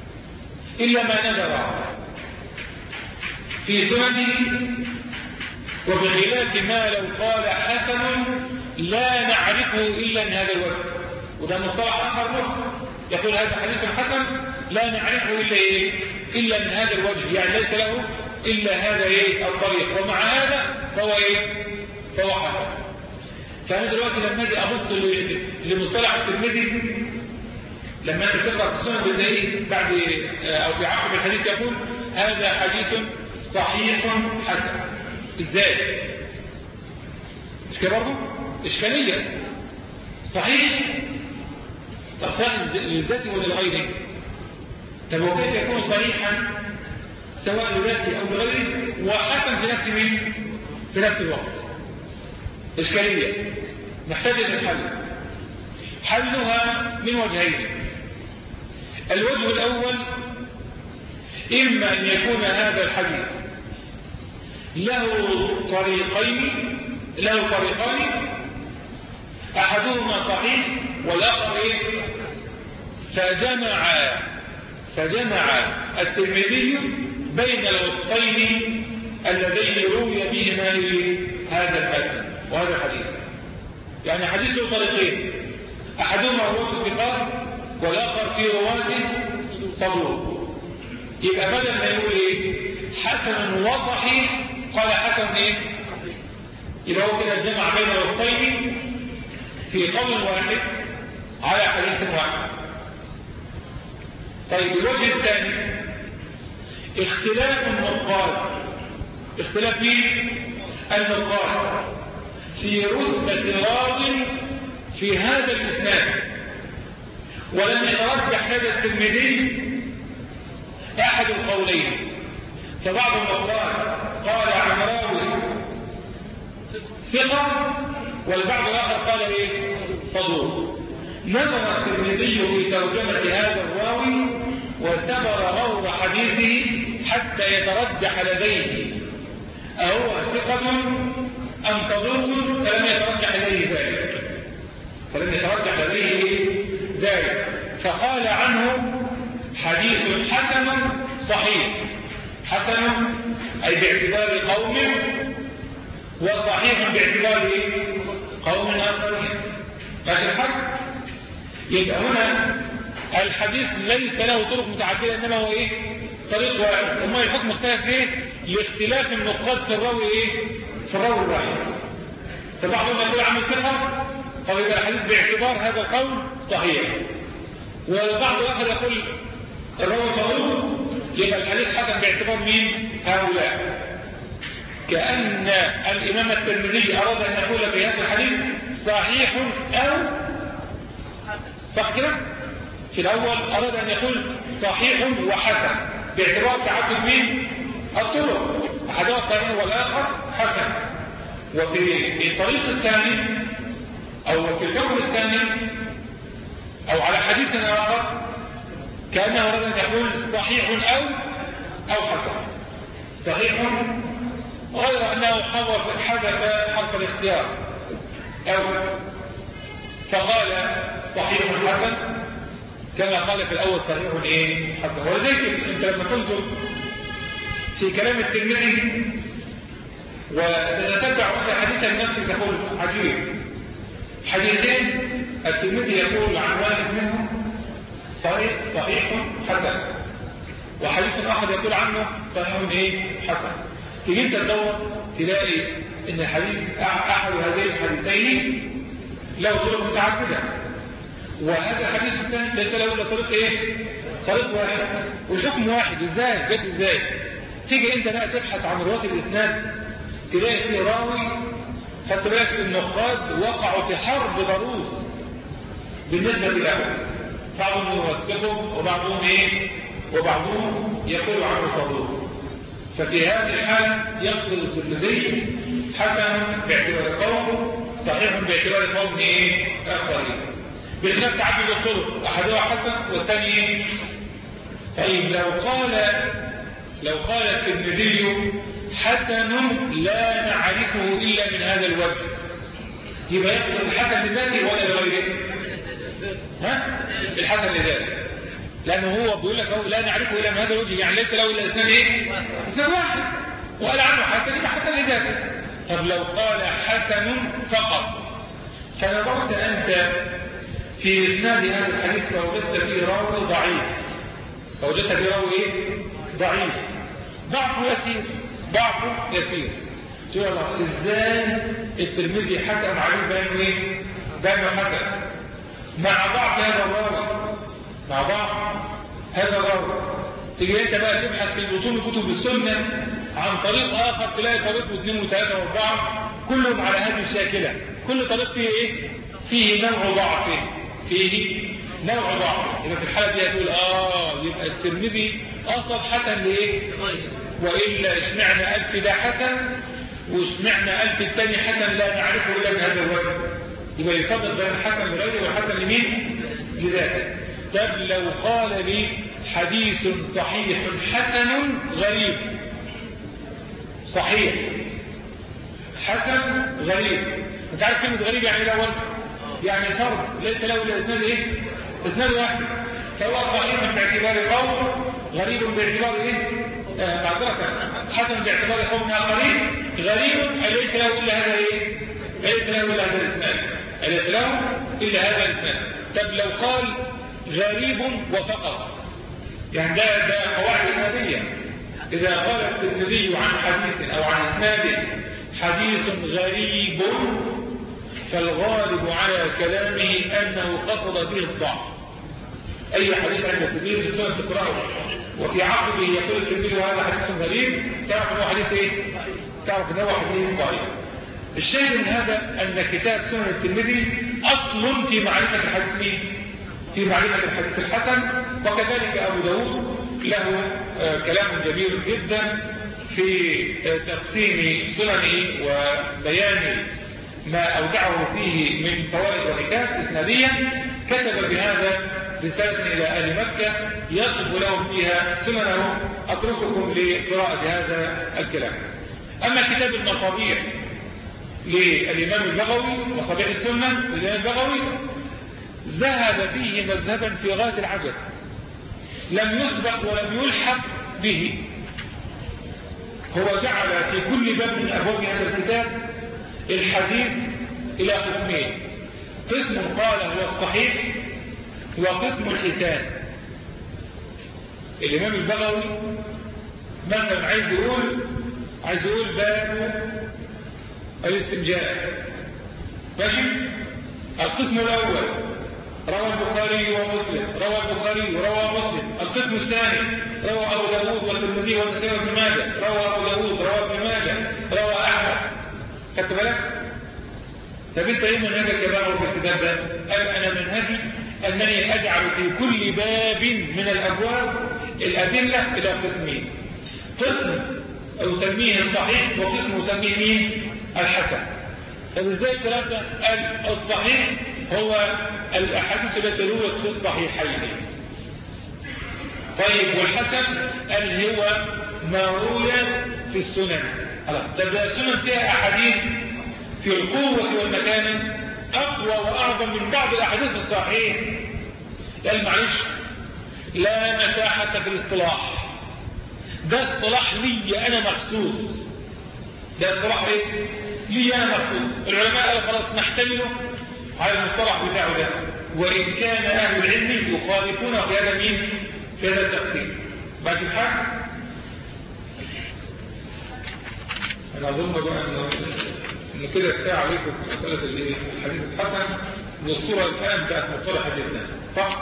إلا ما نذر في سننه وبخلاف ما لو قال حسن لا نعرفه إلا من هذا الوجه، وده مصطلح آخر له، يقول هذا حديث حسن لا نعرفه إلا من هذا الوجه، يعني ليس له إلا هذا الطريق، ومع هذا فهو حسن. فأنا دلوقتي لما أجي أبص لمصطلح الترمذي، لما أنت تقرأ في السنن بالدليل بعد أو في عقب الحديث يقول هذا حديث صحيح حسن. إزاي؟ مش كده برضه؟ إشكالية. صحيح؟ طب صحيح للذاتي ولا لغيره؟ طب وكيف يكون صحيحا سواء لذاتي أو لغيره وحسن في نفس مين؟ في نفس الوقت. إشكالية نحتاج للحل. حلها من وجهين. الوجه الأول إما أن يكون هذا الحديث له طريقان أحدهما صحيح والآخر فجمع الترمذي بين الوصفين اللذين روي بهما هذا المتن وهذا الحديث. يعني حديث له طريقين، أحدهما رواه الثقات والآخر في رواته صدوق. يبقى بدل ما يقول حسن وصحيح قال حسن يبقى هو كده الجمع بين الوصفين في قول واحد على حديث واحد. طيب الوجه الثاني اختلاف النقاد، اختلاف مين؟ النقاد في رتبة راو في هذا الإسناد، ولم يترجح هذا الترمذي أحد القولين. فبعض النقاد قال عن راوي ثقة والبعض الآخر قال صدوق. نظر الترمذي في ترجمة هذا الراوي واعتبر غور حديثه حتى يترجح لديه أهو ثقة أم صدوق، فلم يترجح لديه ذلك، فقال عنه حديث حسن صحيح. حسن أي باعتبار قوم، وصحيح باعتبار قوم آخرين. ماشي الحق؟ يبقى هنا الحديث ليس له طرق متعددة، إنما هو طريق واحد. وما الحكم اختلف لاختلاف النقاد في الراوي في الراوي الواحد. فبعضهم يقول عنه ثقة، فيبقى الحديث باعتبار هذا القول صحيح، والبعض الآخر يقول الراوي صدوق، يبقى الحديث حسن باعتبار مين؟ هؤلاء. كأن الإمام الترمذي أراد أن يقول في هذا الحديث صحيح أو صح كده؟ في الأول أراد أن يقول صحيح وحسن باعتبار تعدد مين؟ الطرق، أحدها صحيح والآخر حسن. وفي الطريق الثاني أو في الكون الثاني أو على حديث آخر كأنه أراد أن يقول صحيح أو حسن. صحيح غير أنه حذف حرف الاختيار أو، فقال صحيح حسن كما قال في الأول صحيح حسن. ولذلك أنت لما تنظر في كلام الترمذي وتتبع هذا حديثا نفسه تقول عجيب. حديثين الترمذي يقول عن واحد منهم صحيح حسن، وحديث آخر يقول عنه صحيح حسن. تيجي انت تدور تلاقي ان الحديث احد هذين الحديثين له طرق متعدده، وهذا الحديث الثاني ليس له الا طريق واحد والحكم واحد. ازاي تيجي انت بقى تبحث عن رواه الاسناد تلاقي في راوي خدت بالك النقاد وقعوا في حرب ضروس بالنسبه له، بعضهم يوثقهم وبعضهم يقول عنه صدوق. ففي هذه الحال يقصد الترمذي حسن باعتبار قوم، صحيح باعتبار قوم آخرين، بخلاف تعدد الطرق، أحدها حسن والثاني. طيب لو قال الترمذي حسن لا نعرفه إلا من هذا الوجه، يبقى يقصد الحسن لذاته ولا لغيره؟ الحسن لذاته، لأنه هو بيقول لك لا نعرفه إلا من هذا الوجه، يعني ليس له إلا اثنان واحد، وقال عنه حسن يبقى حسن لذاته. طب لو قال حسن فقط، فنظرت أنت في إسناد هذا الحديث فوجدت فيه راوي ضعيف، فوجدت فيه راوي إيه؟ ضعيف، ضعفه يسير. تقول الله إزاي الترمذي حكم عليه بأنه إيه؟ بأنه حسن مع ضعف هذا الراوي. تيجي أنت بقى تبحث في بطون كتب السنة عن طريق آخر، تلاقي طريق واثنين وثلاثة واربعة كلهم على هذه الشاكلة، كل طريق فيه إيه؟ فيه نوع ضعف، يبقى في الحالة دي هتقول يبقى الترمذي أصاب حسن لإيه؟ وإلا اشمعنا ألف ده حسن واشمعنا ألف الثاني حسن لا نعرفه إلا من هذا الوجه. يبقى يفضل بين الحسن لغيره والحسن لمين؟ لذاته. طب لو قال لي حديث صحيح حسن غريب، صحيح حسن غريب، انت عارف كلمة غريب يعني الاول؟ يعني فرد ليس له الا اسناد ايه؟ اسناد واحد، سواء صحيح باعتبار قول، غريب باعتبار ايه؟ حسن باعتبار قوم آخرين، غريب ليس له الا هذا ايه؟ ليس له الا هذا الاسناد. طب لو قال غريب وفقط، يعني ده قواعد إسنادية. إذا قال الترمذي عن حديث أو عن إسناد حديث غريب فالغالب على كلامه أنه قصد به الضعف. أي حديث عند الترمذي في السنة تقرأه وفي عقبه يقول الترمذي هذا حديث غريب، تعرف أنه حديث إيه؟ تعرف أنه حديث ضعيف. الشاهد من هذا أن كتاب سنن الترمذي أصل في معرفة الحديث مين؟ في معرفة الحديث الحسن. وكذلك أبو داود له كلام جميل جدا في تقسيم سننه وبيان ما أودعه فيه من فوائد وحكايات إسنادية. كتب بهذا رسالة إلى أهل مكة يصف لهم فيها سننه. أترككم لقراءة هذا الكلام. أما كتاب المصابيح للإمام البغوي، مصابيح السنة للإمام البغوي، ذهب فيه مذهبا في غاية العجب لم يسبق ولم يلحق به. هو جعل في كل باب من أبواب هذا الكتاب الحديث إلى قسمين، قسم قال هو الصحيح وقسم الحسان. الإمام البغوي مثلا عايز يقول باب الاستنجاء، ماشي؟ القسم الأول روى البخاري ومسلم، روى البخاري وروى مسلم. القسم الثاني روى أبو داود والترمذي والنسائي وابن ماجه، روى أبو داود، روى ابن ماجه، روى أحمد. خدت بالك؟ طب انت ايه منهجك يا بغوي في الكتاب ده؟ قال انا منهجي انني اجعل في كل باب من الابواب الادله الى قسمين، قسم اسميه الصحيح وقسم اسميه مين؟ الحسن. طب ازاي الكلام ده؟ قال الصحيح هو الاحاديث التي رويت في الصحيحين. طيب والحسن قال هو ما روي في السنن. طب السنن فيها احاديث في القوة والمكانة أقوى وأعظم من بعض الأحاديث الصحيح. قال معلش لا مساحة في الاصطلاح، ده اصطلاح لي أنا مخصوص، ده اصطلاح إيه؟ لي أنا مخصوص. العلماء قالوا خلاص نحتمله على المصطلح بتاعه ده، وإن كان أهل العلم يخالفون في هذا مين؟ في هذا التقسيم. ماشي الحال؟ أنا أظن بقى إن كده كفاية عليكم في مسألة الحديث الحسن، والصورة الآن بقت مصطلحة جدا، صح؟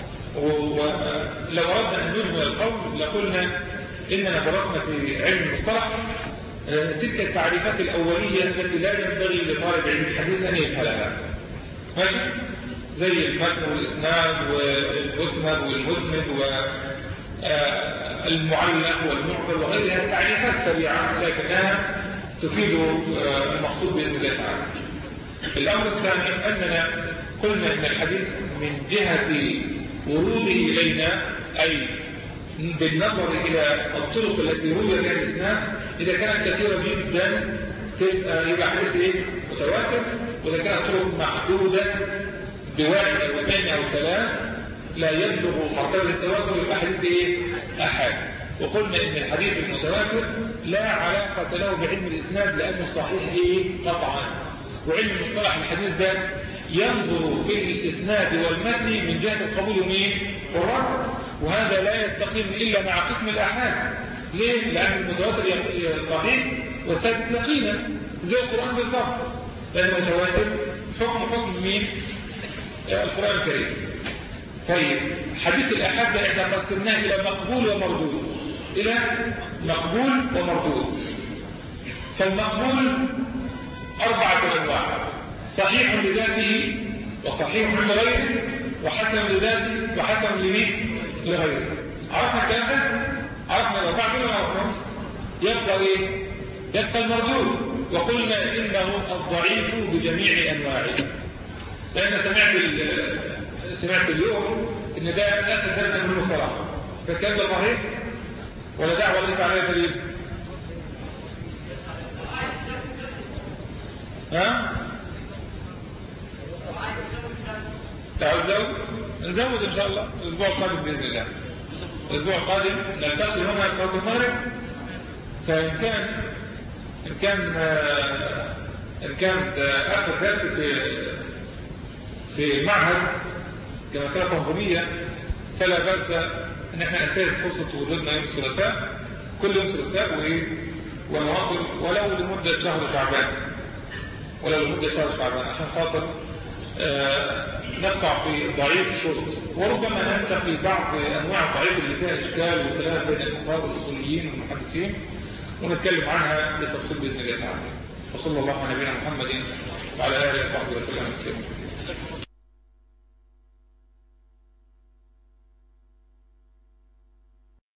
ولو أردنا أن نجمل القول لقلنا إننا درسنا في علم المصطلح تلك التعريفات الأولية التي لا ينبغي لطالب علم الحديث أن يفعلها. ماشي؟ زي المتن والإسناد والمسند والمسند والمعلق والمعقل وغيرها، تعريفات سريعة لكنها تفيد المقصود بإذن الله تعالى. الأمر الثاني أننا قلنا إن الحديث من جهة وروده إلينا، أي بالنظر إلى الطرق التي روي بها الإسناد، إذا كانت كثيرة جدا يبقى حديث إيه؟ متواتر، وإذا كانت طرق محدودة بواحد أو اثنين أو ثلاث لا يبلغ مرتبة التواتر يبقى حديث إيه؟ أحاد. وقلنا ان الحديث المتواتر لا علاقة له بعلم الاسناد لانه صحيح قطعا. وعلم مصطلح الحديث ده ينظر في الاسناد والمتن من جهة القبول والرد، وهذا لا يستقيم الا مع قسم الاحاد. ليه؟ لان المتواتر صحيح والثابت يقينا زي القرآن بالضبط، لان المتواتر حكم مين؟ القرآن الكريم. طيب حديث الأحاد ده احنا قسمناه إلى مقبول ومردود، إلى مقبول ومردود. فالمقبول 4 أنواع: صحيح لذاته، وصحيح لغيره، وحسن لذاته، وحسن لمين؟ لغيره. عرفنا الكلام ده؟ عرفنا الأربعة دول ولا عرفناهم؟ يبقى يبقى المردود. وقلنا إنه الضعيف بجميع أنواعه. لأن سمعت اليوم إن ده آخر درس من المصطلح، فالكلام ده صحيح ولا دعوة ليس عليه دليل؟ ها؟ تعالوا نزود إن شاء الله الأسبوع القادم بإذن الله. الأسبوع القادم نلتقي هنا في صلاة المغرب، فإن كان آخر درس في معهد كمسألة تنظيمية، فلا بأس ان احنا ننتهز فرصة وجودنا يوم الثلاثاء، كل يوم ثلاثاء ونواصل ولو لمدة شهر شعبان عشان خاطر نقطع في ضعيف الشرط، وربما ننتقي بعض انواع الضعيف اللي فيها اشكال وخلاف بين الفقهاء والاصوليين والمحدثين ونتكلم عنها بالتفصيل باذن الله تعالى. وصلى الله على نبينا محمد وعلى اله وصحبه وسلم.